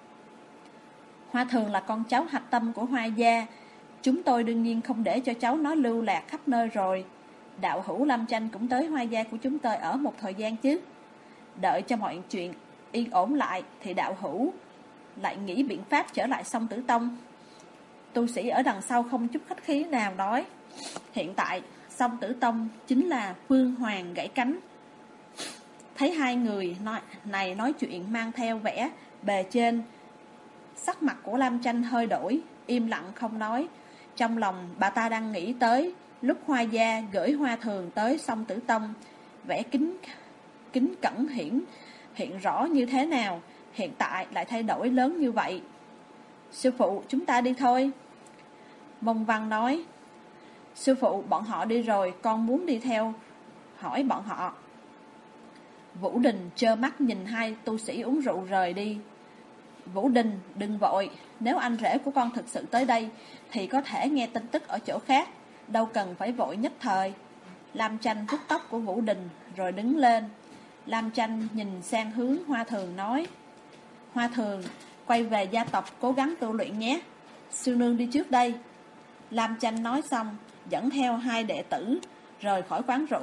Speaker 1: Hoa Thường là con cháu hạch tâm của Hoa gia, chúng tôi đương nhiên không để cho cháu nó lưu lạc khắp nơi rồi. Đạo hữu Lam Tranh cũng tới Hoa gia của chúng tôi ở một thời gian chứ. Đợi cho mọi chuyện yên ổn lại thì đạo hữu lại nghĩ biện pháp trở lại Song Tử Tông. Tu sĩ ở đằng sau không chút khách khí nào nói. Hiện tại Song Tử Tông chính là Phương Hoàng gãy cánh. Thấy hai người nói, này nói chuyện mang theo vẻ bề trên, sắc mặt của Lam Tranh hơi đổi, im lặng không nói. Trong lòng bà ta đang nghĩ tới lúc Hoa gia gửi Hoa Thường tới Song Tử Tông, vẻ kính kính cẩn hiển hiện rõ như thế nào, hiện tại lại thay đổi lớn như vậy. Sư phụ, chúng ta đi thôi. Mông Văn nói. Sư phụ, bọn họ đi rồi, con muốn đi theo hỏi bọn họ. Vũ Đình trơ mắt nhìn hai tu sĩ uống rượu rời đi. Vũ Đình, đừng vội, nếu anh rể của con thực sự tới đây thì có thể nghe tin tức ở chỗ khác, đâu cần phải vội nhất thời. Lam Tranh vuốt tóc của Vũ Đình rồi đứng lên. Lam Tranh nhìn sang hướng Hoa Thường nói. Hoa Thường, quay về gia tộc cố gắng tu luyện nhé, sư nương đi trước đây. Lam Tranh nói xong dẫn theo hai đệ tử rời khỏi quán rượu.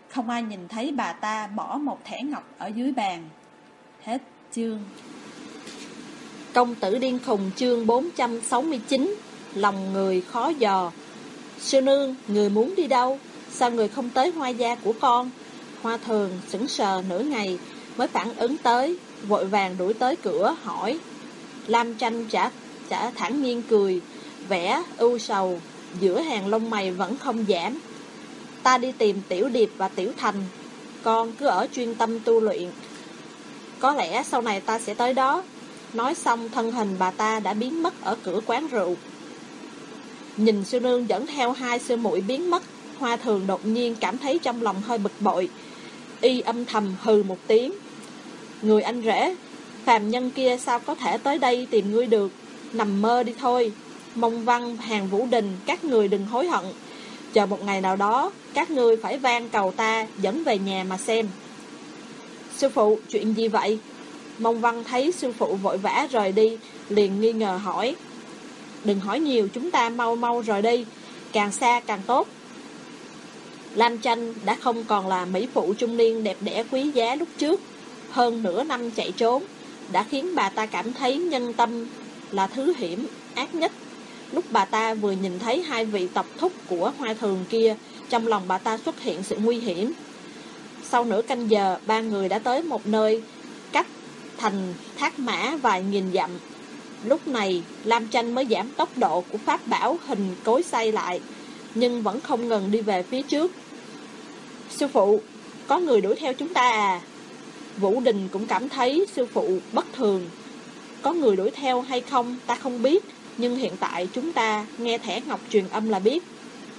Speaker 1: Không ai nhìn thấy bà ta bỏ một thẻ ngọc ở dưới bàn. Hết chương.
Speaker 2: Công tử điên khùng chương bốn trăm sáu mươi chín. Lòng người khó dò. Sư nương, người muốn đi đâu? Sao người không tới Hoa gia của con? Hoa Thường sững sờ nửa ngày mới phản ứng tới, vội vàng đuổi tới cửa hỏi. Lam Tranh trả, trả thản nhiên cười, vẻ ưu sầu, giữa hàng lông mày vẫn không giảm. Ta đi tìm Tiểu Điệp và Tiểu Thành, con cứ ở chuyên tâm tu luyện. Có lẽ sau này ta sẽ tới đó. Nói xong thân hình bà ta đã biến mất ở cửa quán rượu. Nhìn sư nương dẫn theo hai sư muội biến mất, Hoa Thường đột nhiên cảm thấy trong lòng hơi bực bội. Y âm thầm hừ một tiếng. Người anh rể, phàm nhân kia sao có thể tới đây tìm ngươi được? Nằm mơ đi thôi. Mông Văn, Hàng Vũ Đình, các người đừng hối hận. Chờ một ngày nào đó, các ngươi phải van cầu ta dẫn về nhà mà xem. Sư phụ, chuyện gì vậy? Mông Văn thấy sư phụ vội vã rời đi, liền nghi ngờ hỏi. Đừng hỏi nhiều, chúng ta mau mau rời đi, càng xa càng tốt. Lam Tranh đã không còn là mỹ phụ trung niên đẹp đẽ quý giá lúc trước. Hơn nửa năm chạy trốn đã khiến bà ta cảm thấy nhân tâm là thứ hiểm ác nhất. Lúc bà ta vừa nhìn thấy hai vị tộc thúc của Hoa Thường kia, trong lòng bà ta xuất hiện sự nguy hiểm. Sau nửa canh giờ, ba người đã tới một nơi cách thành Thác Mã vài nghìn dặm. Lúc này, Lam Tranh mới giảm tốc độ của pháp bảo hình cối xay lại, nhưng vẫn không ngừng đi về phía trước. Sư phụ, có người đuổi theo chúng ta à? Vũ Đình cũng cảm thấy sư phụ bất thường. Có người đuổi theo hay không ta không biết, nhưng hiện tại chúng ta nghe thẻ ngọc truyền âm là biết.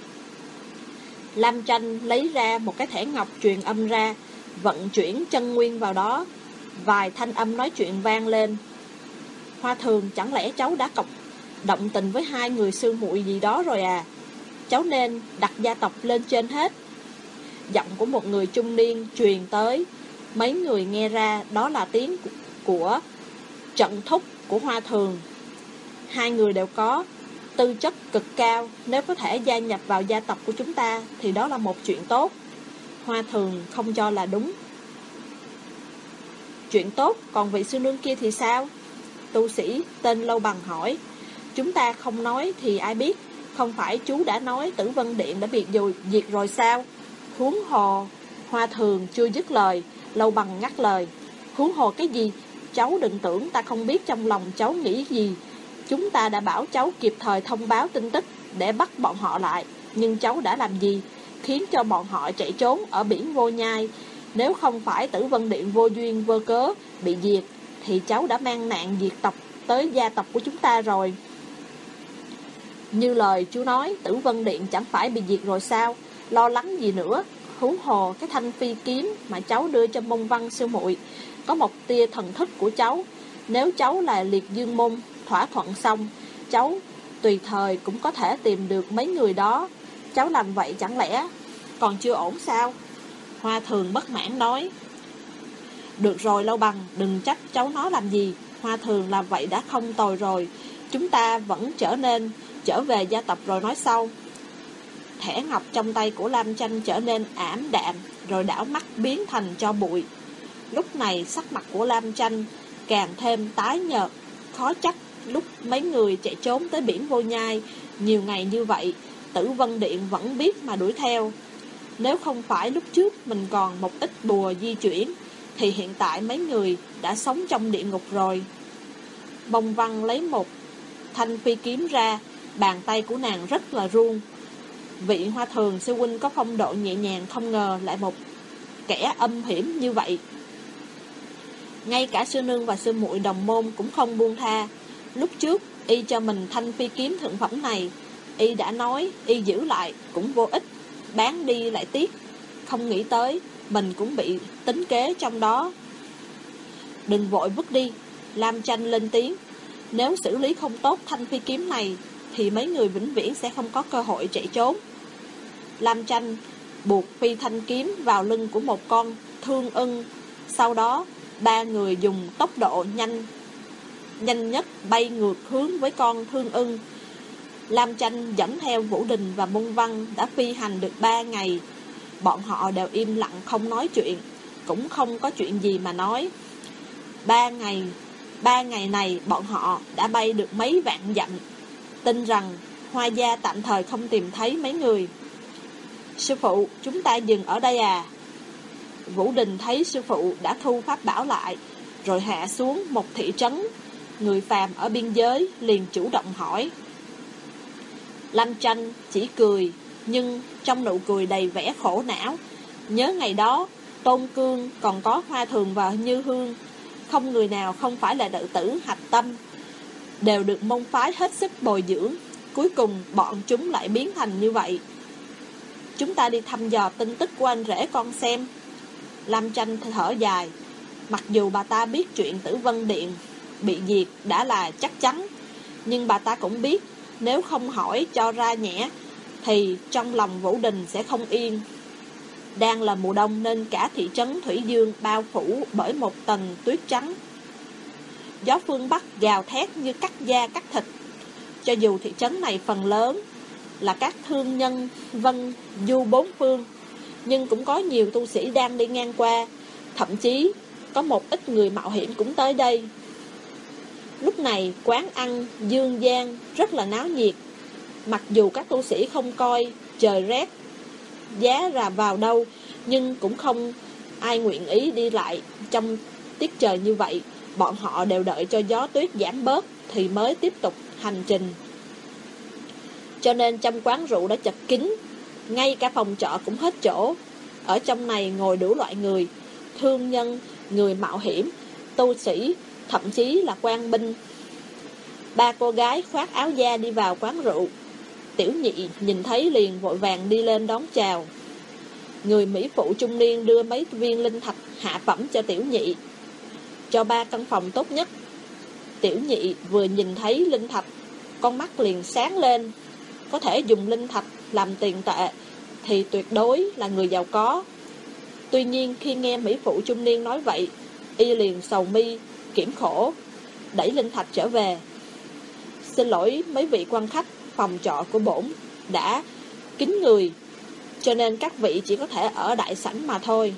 Speaker 2: Lam Tranh lấy ra một cái thẻ ngọc truyền âm ra, vận chuyển chân nguyên vào đó. Vài thanh âm nói chuyện vang lên. Hoa Thường, chẳng lẽ cháu đã cọc động tình với hai người sư muội gì đó rồi à? Cháu nên đặt gia tộc lên trên hết. Giọng của một người trung niên truyền tới. Mấy người nghe ra đó là tiếng của trận thúc của Hoa Thường. Hai người đều có tư chất cực cao, nếu có thể gia nhập vào gia tộc của chúng ta thì đó là một chuyện tốt. Hoa Thường không cho là đúng. Chuyện tốt, còn vị sư nương kia thì sao? Tu sĩ tên Lâu Bằng hỏi. Chúng ta không nói thì ai biết. Không phải chú đã nói Tử Vân Điện đã bị diệt rồi sao? Huống hồ. Hoa Thường chưa dứt lời, Lâu Bằng ngắt lời. Huống hồ cái gì? Cháu đừng tưởng ta không biết trong lòng cháu nghĩ gì. Chúng ta đã bảo cháu kịp thời thông báo tin tức để bắt bọn họ lại. Nhưng cháu đã làm gì? Khiến cho bọn họ chạy trốn ở biển Vô Nhai. Nếu không phải Tử Vân Điện vô duyên vô cớ bị diệt, thì cháu đã mang nạn diệt tộc tới gia tộc của chúng ta rồi. Như lời chú nói, Tử Vân Điện chẳng phải bị diệt rồi sao? Lo lắng gì nữa? Huống hồ cái thanh phi kiếm mà cháu đưa cho Mông Văn sư muội có một tia thần thức của cháu. Nếu cháu là Liệt Dương Môn thỏa thuận xong, cháu tùy thời cũng có thể tìm được mấy người đó. Cháu làm vậy chẳng lẽ còn chưa ổn sao? Hoa Thường bất mãn nói. Được rồi Lâu Bằng, đừng trách cháu nó làm gì. Hoa Thường làm vậy đã không tồi rồi. Chúng ta vẫn trở nên trở về gia tộc rồi nói sau. Thẻ ngọc trong tay của Lam Tranh trở nên ảm đạm, rồi đảo mắt biến thành tro bụi. Lúc này sắc mặt của Lam Tranh càng thêm tái nhợt. Khó trách lúc mấy người chạy trốn tới biển Vô Nhai nhiều ngày như vậy, Tử Vân Điện vẫn biết mà đuổi theo. Nếu không phải lúc trước mình còn một ít bùa di chuyển, thì hiện tại mấy người đã sống trong địa ngục rồi. Mông Văn lấy một thanh phi kiếm ra, bàn tay của nàng rất là run. Vị Hoa Thường sư huynh có phong độ nhẹ nhàng, không ngờ lại một kẻ âm hiểm như vậy. Ngay cả sư nương và sư muội đồng môn cũng không buông tha. Lúc trước y cho mình thanh phi kiếm thượng phẩm này, y đã nói y giữ lại cũng vô ích, bán đi lại tiếc. Không nghĩ tới mình cũng bị tính kế trong đó. Đừng vội vứt đi. Lam Tranh lên tiếng. Nếu xử lý không tốt thanh phi kiếm này thì mấy người vĩnh viễn sẽ không có cơ hội chạy trốn. Lam Tranh buộc phi thanh kiếm vào lưng của một con thương ưng. Sau đó ba người dùng tốc độ nhanh nhanh nhất bay ngược hướng với con thương ưng. Lam Tranh dẫn theo Vũ Đình và Mông Văn đã phi hành được ba ngày. Bọn họ đều im lặng không nói chuyện, cũng không có chuyện gì mà nói. Ba ngày, ba ngày này bọn họ đã bay được mấy vạn dặm, tin rằng Hoa gia tạm thời không tìm thấy mấy người. Sư phụ, chúng ta dừng ở đây à? Vũ Đình thấy sư phụ đã thu pháp bảo lại, rồi hạ xuống một thị trấn người phàm ở biên giới, liền chủ động hỏi. Lâm Tranh chỉ cười, nhưng trong nụ cười đầy vẻ khổ não. Nhớ ngày đó, Tôn Cương còn có Hoa Thường và Như Hương, không người nào không phải là đệ tử hạch tâm, đều được môn phái hết sức bồi dưỡng. Cuối cùng bọn chúng lại biến thành như vậy. Chúng ta đi thăm dò tin tức của anh rể con xem. Lâm Tranh thở dài. Mặc dù bà ta biết chuyện Tử Vân Điện bị diệt đã là chắc chắn, nhưng bà ta cũng biết nếu không hỏi cho ra nhẽ thì trong lòng Vũ Đình sẽ không yên. Đang là mùa đông nên cả thị trấn Thủy Dương bao phủ bởi một tầng tuyết trắng. Gió phương Bắc gào thét như cắt da cắt thịt. Cho dù thị trấn này phần lớn là các thương nhân vân du bốn phương, nhưng cũng có nhiều tu sĩ đang đi ngang qua. Thậm chí có một ít người mạo hiểm cũng tới đây. Lúc này quán ăn Dương Giang rất là náo nhiệt. Mặc dù các tu sĩ không coi trời rét giá ra vào đâu, nhưng cũng không ai nguyện ý đi lại trong tiết trời như vậy. Bọn họ đều đợi cho gió tuyết giảm bớt thì mới tiếp tục hành trình. Cho nên trong quán rượu đã chật kín, ngay cả phòng trọ cũng hết chỗ. Ở trong này ngồi đủ loại người, thương nhân, người mạo hiểm, tu sĩ, thậm chí là quan binh. Ba cô gái khoác áo da đi vào quán rượu. Tiểu Nhị nhìn thấy liền vội vàng đi lên đón chào. Người mỹ phụ trung niên đưa mấy viên linh thạch hạ phẩm cho Tiểu Nhị, cho ba căn phòng tốt nhất. Tiểu Nhị vừa nhìn thấy linh thạch, con mắt liền sáng lên. Có thể dùng linh thạch làm tiền tệ thì tuyệt đối là người giàu có. Tuy nhiên khi nghe mỹ phụ trung niên nói vậy, y liền sầu mi kiểm khổ, đẩy linh thạch trở về. Xin lỗi mấy vị quan khách, phòng trọ của bổn đã kín người, cho nên các vị chỉ có thể ở đại sảnh mà thôi.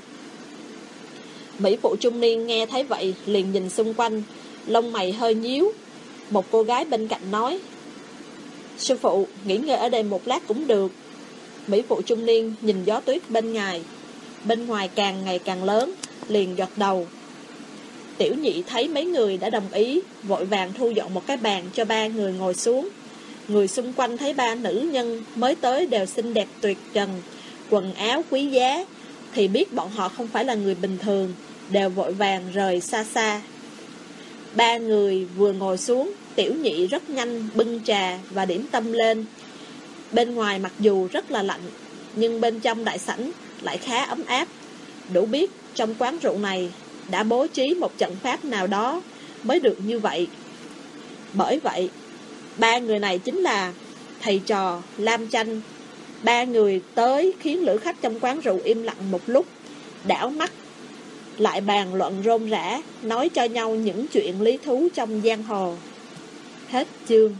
Speaker 2: Mỹ phụ trung niên nghe thấy vậy liền nhìn xung quanh, lông mày hơi nhíu. Một cô gái bên cạnh nói, sư phụ, nghỉ ngơi ở đây một lát cũng được. Mỹ phụ trung niên nhìn gió tuyết bên ngoài, bên ngoài càng ngày càng lớn, liền gật đầu. Tiểu Nhị thấy mấy người đã đồng ý, vội vàng thu dọn một cái bàn cho ba người ngồi xuống. Người xung quanh thấy ba nữ nhân mới tới đều xinh đẹp tuyệt trần, quần áo quý giá, thì biết bọn họ không phải là người bình thường, đều vội vàng rời xa xa. Ba người vừa ngồi xuống, Tiểu Nhị rất nhanh bưng trà và điểm tâm lên. Bên ngoài mặc dù rất là lạnh, nhưng bên trong đại sảnh lại khá ấm áp. Đủ biết trong quán rượu này đã bố trí một trận pháp nào đó mới được như vậy. Bởi vậy, ba người này chính là thầy trò Lam Tranh. Ba người tới khiến lữ khách trong quán rượu im lặng một lúc, đảo mắt lại bàn luận rôm rã, nói cho nhau những chuyện lý thú trong giang hồ. Hết chương.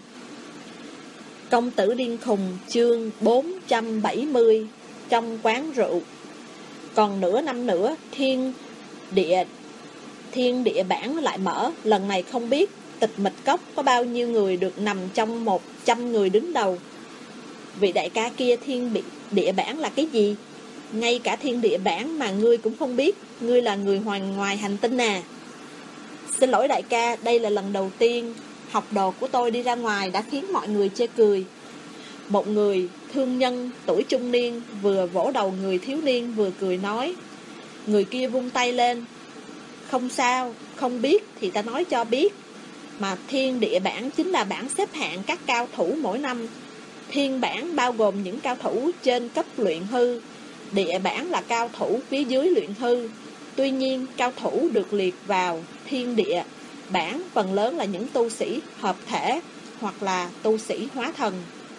Speaker 2: Công tử điên khùng chương bốn trăm bảy mươi. Trong quán rượu. Còn nửa năm nữa thiên địa Thiên địa bản lại mở. Lần này không biết Tịch Mịch Cốc có bao nhiêu người được nằm trong một trăm người đứng đầu. Vị đại ca kia, thiên địa bản là cái gì? Ngay cả thiên địa bản mà ngươi cũng không biết. Ngươi là người hoàng ngoài hành tinh à? Xin lỗi đại ca, đây là lần đầu tiên học đồ của tôi đi ra ngoài đã khiến mọi người chê cười. Một người thương nhân tuổi trung niên vừa vỗ đầu người thiếu niên vừa cười nói. Người kia vung tay lên. Không sao, không biết thì ta nói cho biết. Mà thiên địa bản chính là bảng xếp hạng các cao thủ mỗi năm. Thiên bản bao gồm những cao thủ trên cấp luyện hư, địa bản là cao thủ phía dưới luyện hư. Tuy nhiên cao thủ được liệt vào thiên địa bản phần lớn là những tu sĩ hợp thể hoặc là tu sĩ hóa thần.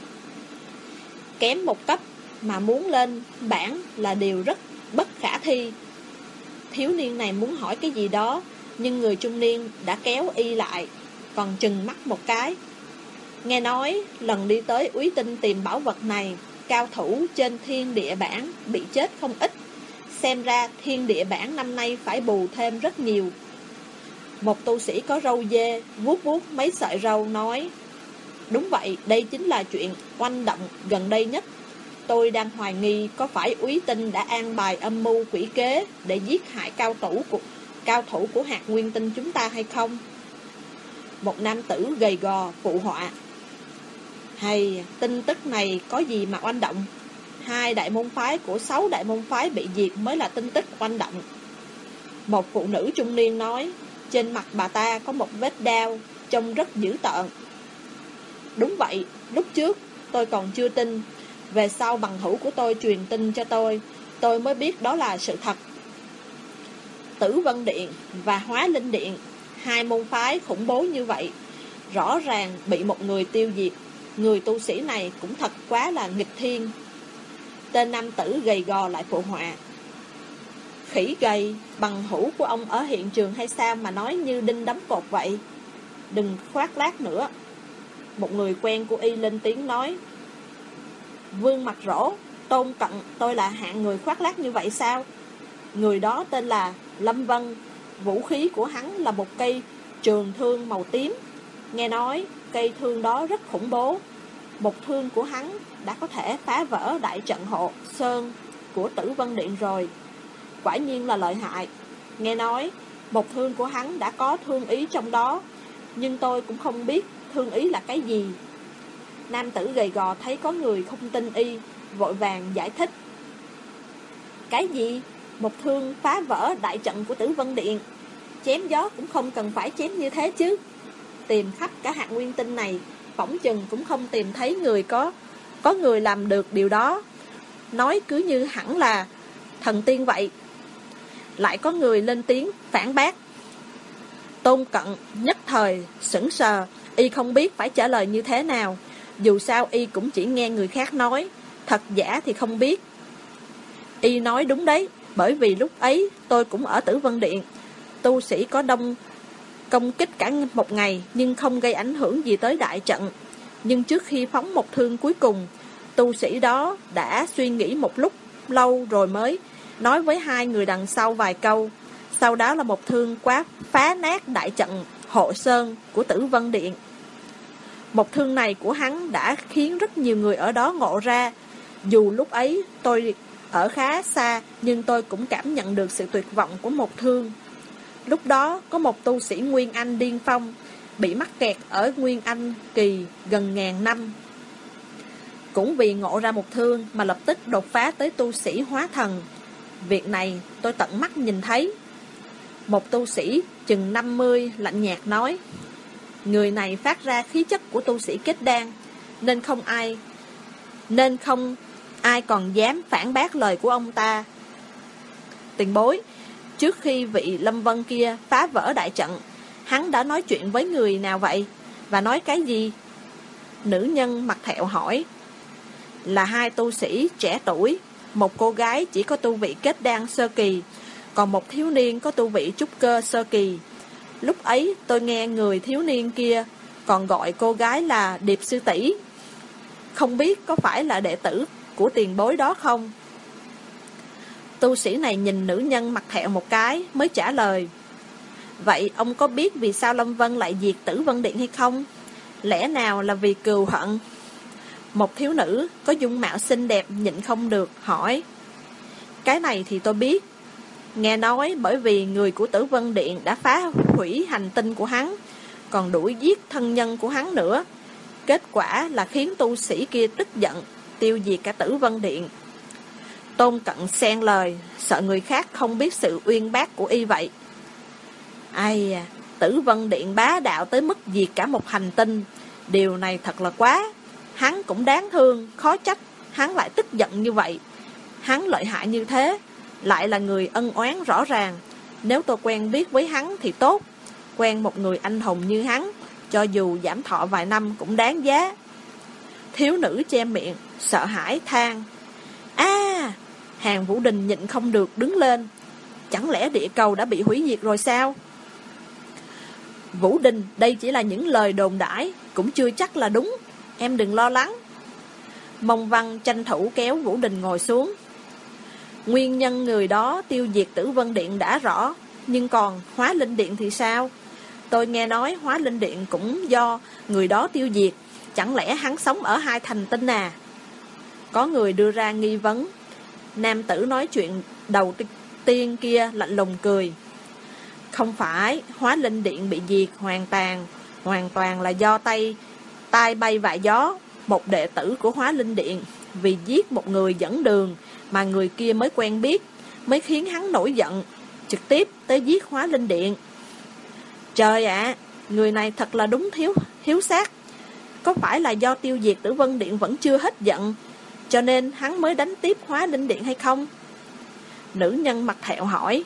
Speaker 2: Kém một cấp mà muốn lên bản là điều rất bất khả thi. Thiếu niên này muốn hỏi cái gì đó, nhưng người trung niên đã kéo y lại, còn chừng mắt một cái. Nghe nói lần đi tới Úy Tinh tìm bảo vật này, cao thủ trên thiên địa bảng bị chết không ít. Xem ra thiên địa bảng năm nay phải bù thêm rất nhiều. Một tu sĩ có râu dê vuốt vuốt mấy sợi râu nói: Đúng vậy, đây chính là chuyện oanh động gần đây nhất. Tôi đang hoài nghi có phải úy tinh đã an bài âm mưu quỷ kế để giết hại cao thủ của, cao thủ của hạt nguyên tinh chúng ta hay không? Một nam tử gầy gò phụ họa: Hay, tin tức này có gì mà oanh động? Hai đại môn phái của sáu đại môn phái bị diệt mới là tin tức oanh động. Một phụ nữ trung niên nói: Trên mặt bà ta có một vết đao, trông rất dữ tợn. Đúng vậy, lúc trước tôi còn chưa tin. Về sau bằng hữu của tôi truyền tin cho tôi, tôi mới biết đó là sự thật. Tử Vân Điện và Hóa Linh Điện, hai môn phái khủng bố như vậy, rõ ràng bị một người tiêu diệt. Người tu sĩ này cũng thật quá là nghịch thiên. Tên nam tử gầy gò lại phụ họa: Khỉ gầy, bằng hữu của ông ở hiện trường hay sao mà nói như đinh đóng cột vậy? Đừng khoác lác nữa. Một người quen của y lên tiếng nói: Vương Mặt Rỗ, Tôn Cận, tôi là hạng người khoác lác như vậy sao? Người đó tên là Lâm Vân. Vũ khí của hắn là một cây trường thương màu tím. Nghe nói cây thương đó rất khủng bố. Một thương của hắn đã có thể phá vỡ đại trận hộ sơn của Tử Vân Điện rồi. Quả nhiên là lợi hại. Nghe nói một thương của hắn đã có thương ý trong đó, nhưng tôi cũng không biết thương ý là cái gì. Nam tử gầy gò thấy có người không tin y, vội vàng giải thích: Cái gì? Một thương phá vỡ đại trận của Tử Vân Điện? Chém gió cũng không cần phải chém như thế chứ. Tìm khắp cả hạt nguyên tinh này, phỏng chừng cũng không tìm thấy người có Có người làm được điều đó. Nói cứ như hẳn là thần tiên vậy. Lại có người lên tiếng phản bác. Tôn Cận nhất thời sững sờ, y không biết phải trả lời như thế nào. Dù sao y cũng chỉ nghe người khác nói, thật giả thì không biết. Y nói đúng đấy, bởi vì lúc ấy tôi cũng ở Tử Vân Điện. Tu sĩ có đông công kích cả một ngày, nhưng không gây ảnh hưởng gì tới đại trận. Nhưng trước khi phóng một thương cuối cùng, tu sĩ đó đã suy nghĩ một lúc lâu rồi mới nói với hai người đằng sau vài câu. Sau đó là một thương quá phá nát đại trận hộ sơn của Tử Vân Điện. Một thương này của hắn đã khiến rất nhiều người ở đó ngộ ra. Dù lúc ấy tôi ở khá xa, nhưng tôi cũng cảm nhận được sự tuyệt vọng của một thương. Lúc đó có một tu sĩ Nguyên Anh điên phong, bị mắc kẹt ở Nguyên Anh kỳ gần ngàn năm. Cũng vì ngộ ra một thương mà lập tức đột phá tới tu sĩ hóa thần. Việc này tôi tận mắt nhìn thấy. Một tu sĩ chừng năm mươi lạnh nhạt nói: Người này phát ra khí chất của tu sĩ kết đan, nên không ai Nên không ai còn dám phản bác lời của ông ta. Tiền bối, trước khi vị Lâm Vân kia phá vỡ đại trận, hắn đã nói chuyện với người nào vậy? Và nói cái gì? Nữ nhân mặt thẹo hỏi. Là hai tu sĩ trẻ tuổi. Một cô gái chỉ có tu vị kết đan sơ kỳ, còn một thiếu niên có tu vị trúc cơ sơ kỳ. Lúc ấy tôi nghe người thiếu niên kia còn gọi cô gái là Điệp sư tỷ. Không biết có phải là đệ tử của tiền bối đó không? Tu sĩ này nhìn nữ nhân mặt thẹo một cái mới trả lời: Vậy ông có biết vì sao Lâm Vân lại diệt Tử Vân Điện hay không? Lẽ nào là vì cừu hận? Một thiếu nữ có dung mạo xinh đẹp nhịn không được hỏi: Cái này thì tôi biết. Nghe nói bởi vì người của Tử Vân Điện đã phá hủy hành tinh của hắn, còn đuổi giết thân nhân của hắn nữa. Kết quả là khiến tu sĩ kia tức giận, tiêu diệt cả Tử Vân Điện. Tôn Cận xen lời, sợ người khác không biết sự uyên bác của y vậy. Ai à, Tử Vân Điện bá đạo tới mức diệt cả một hành tinh. Điều này thật là quá. Hắn cũng đáng thương, khó trách hắn lại tức giận như vậy. Hắn lợi hại như thế, lại là người ân oán rõ ràng. Nếu tôi quen biết với hắn thì tốt. Quen một người anh hùng như hắn, cho dù giảm thọ vài năm cũng đáng giá. Thiếu nữ che miệng, sợ hãi than: À, Hàn Vũ Đình nhịn không được đứng lên. Chẳng lẽ địa cầu đã bị hủy diệt rồi sao? Vũ Đình, đây chỉ là những lời đồn đãi, cũng chưa chắc là đúng. Em đừng lo lắng. Mông Văn tranh thủ kéo Vũ Đình ngồi xuống. Nguyên nhân người đó tiêu diệt Tử Vân Điện đã rõ, nhưng còn Hóa Linh Điện thì sao? Tôi nghe nói Hóa Linh Điện cũng do người đó tiêu diệt. Chẳng lẽ hắn sống ở hai thành tinh à? Có người đưa ra nghi vấn. Nam tử nói chuyện đầu tiên kia lạnh lùng cười. Không phải, Hóa Linh Điện bị diệt hoàn toàn, hoàn toàn là do tay tai bay vạ gió. Một đệ tử của Hóa Linh Điện vì giết một người dẫn đường mà người kia mới quen biết, mới khiến hắn nổi giận, trực tiếp tới giết Hóa Linh Điện. Trời ạ, người này thật là đúng thiếu hiếu sát. Có phải là do tiêu diệt Tử Vân Điện vẫn chưa hết giận, cho nên hắn mới đánh tiếp Hóa Linh Điện hay không? Nữ nhân mặt thẹo hỏi.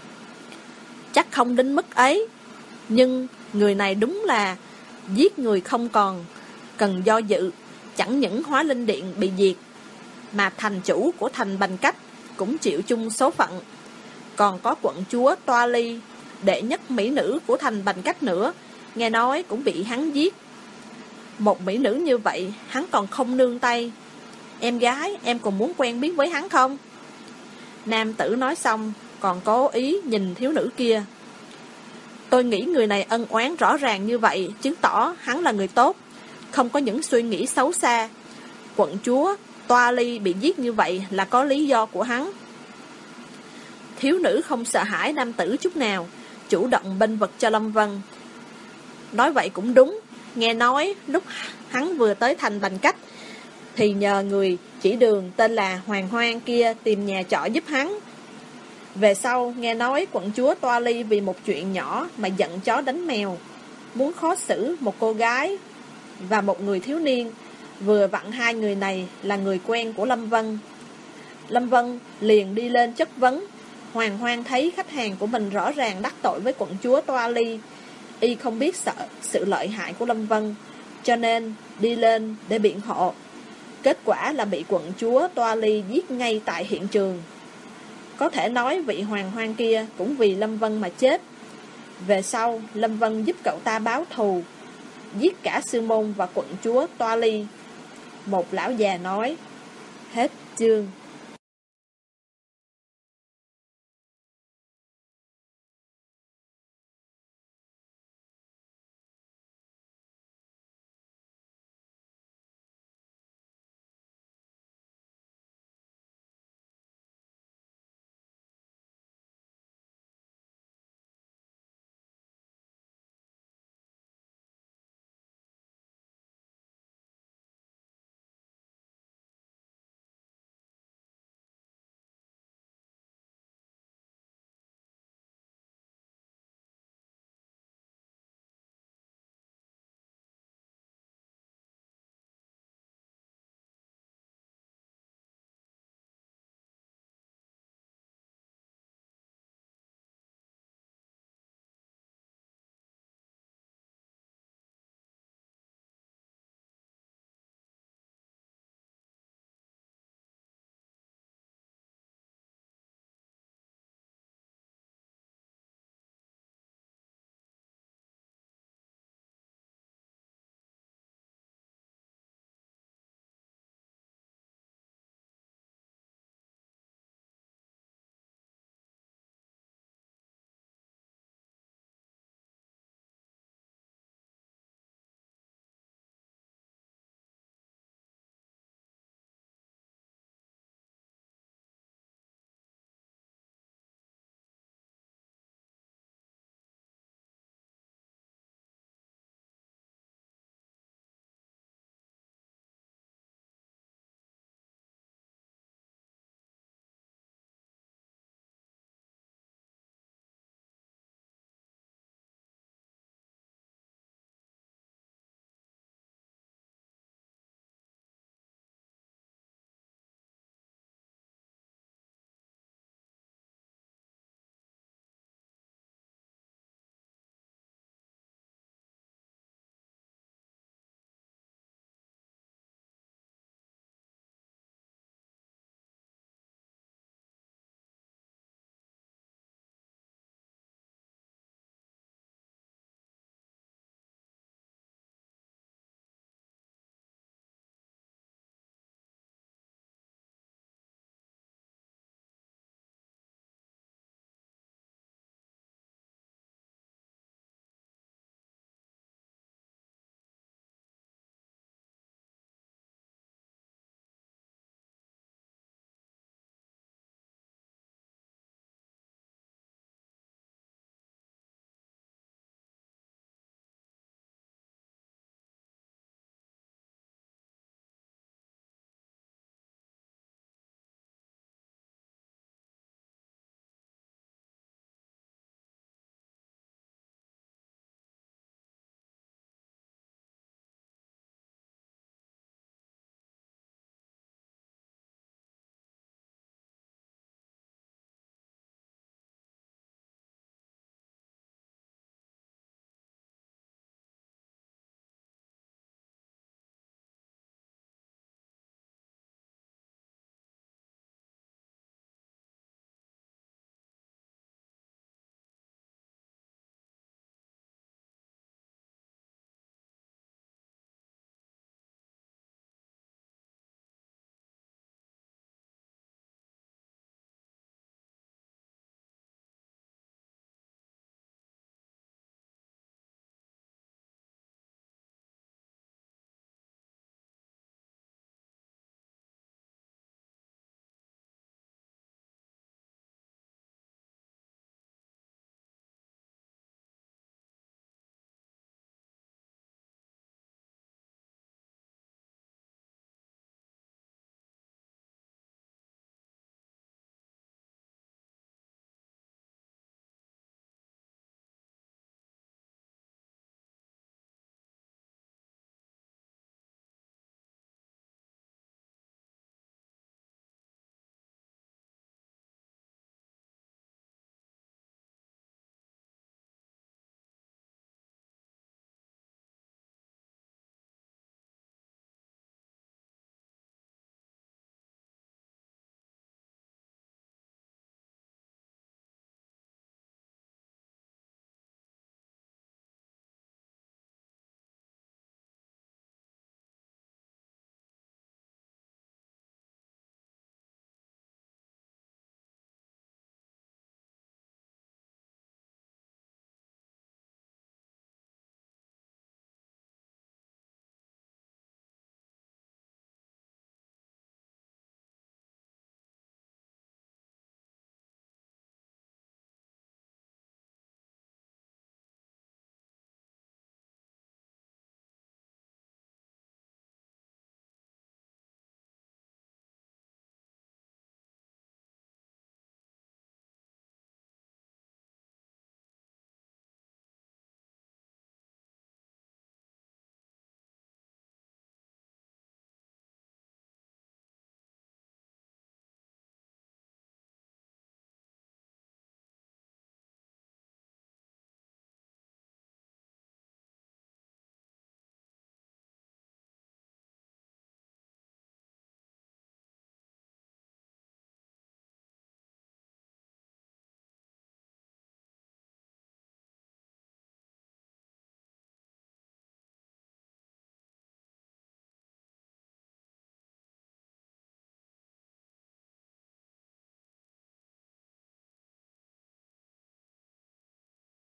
Speaker 2: Chắc không đến mức ấy, nhưng người này đúng là giết người không còn cần do dự. Chẳng những Hóa Linh Điện bị diệt, mà thành chủ của thành Bành Cách cũng chịu chung số phận. Còn có quận chúa Toa Ly, đệ nhất mỹ nữ của thành Bành Cách nữa, nghe nói cũng bị hắn giết. Một mỹ nữ như vậy, hắn còn không nương tay. Em gái, em còn muốn quen biết với hắn không? Nam tử nói xong, còn cố ý nhìn thiếu nữ kia. Tôi nghĩ người này ân oán rõ ràng như vậy, chứng tỏ hắn là người tốt, không có những suy nghĩ xấu xa. Quận chúa Toa Ly bị giết như vậy là có lý do của hắn. Thiếu nữ không sợ hãi nam tử chút nào, chủ động bênh vực cho Lâm Vân. Nói vậy cũng đúng. Nghe nói lúc hắn vừa tới thành Bành Cách thì nhờ người chỉ đường tên là Hoàng Hoang kia tìm nhà trọ giúp hắn. Về sau nghe nói quận chúa Toa Ly vì một chuyện nhỏ mà giận chó đánh mèo, muốn khó xử một cô gái và một người thiếu niên. Vừa vặn hai người này là người quen của Lâm Vân. Lâm Vân liền đi lên chất vấn. Hoàng Hoang thấy khách hàng của mình rõ ràng đắc tội với quận chúa Toa Ly, y không biết sợ sự lợi hại của Lâm Vân, cho nên đi lên để biện hộ. Kết quả là bị quận chúa Toa Ly giết ngay tại hiện trường. Có thể nói vị Hoàng Hoang kia cũng vì Lâm Vân mà chết. Về sau Lâm Vân giúp cậu ta báo thù, giết cả sư môn và quận chúa Toa Ly. Một lão già nói. Hết chương.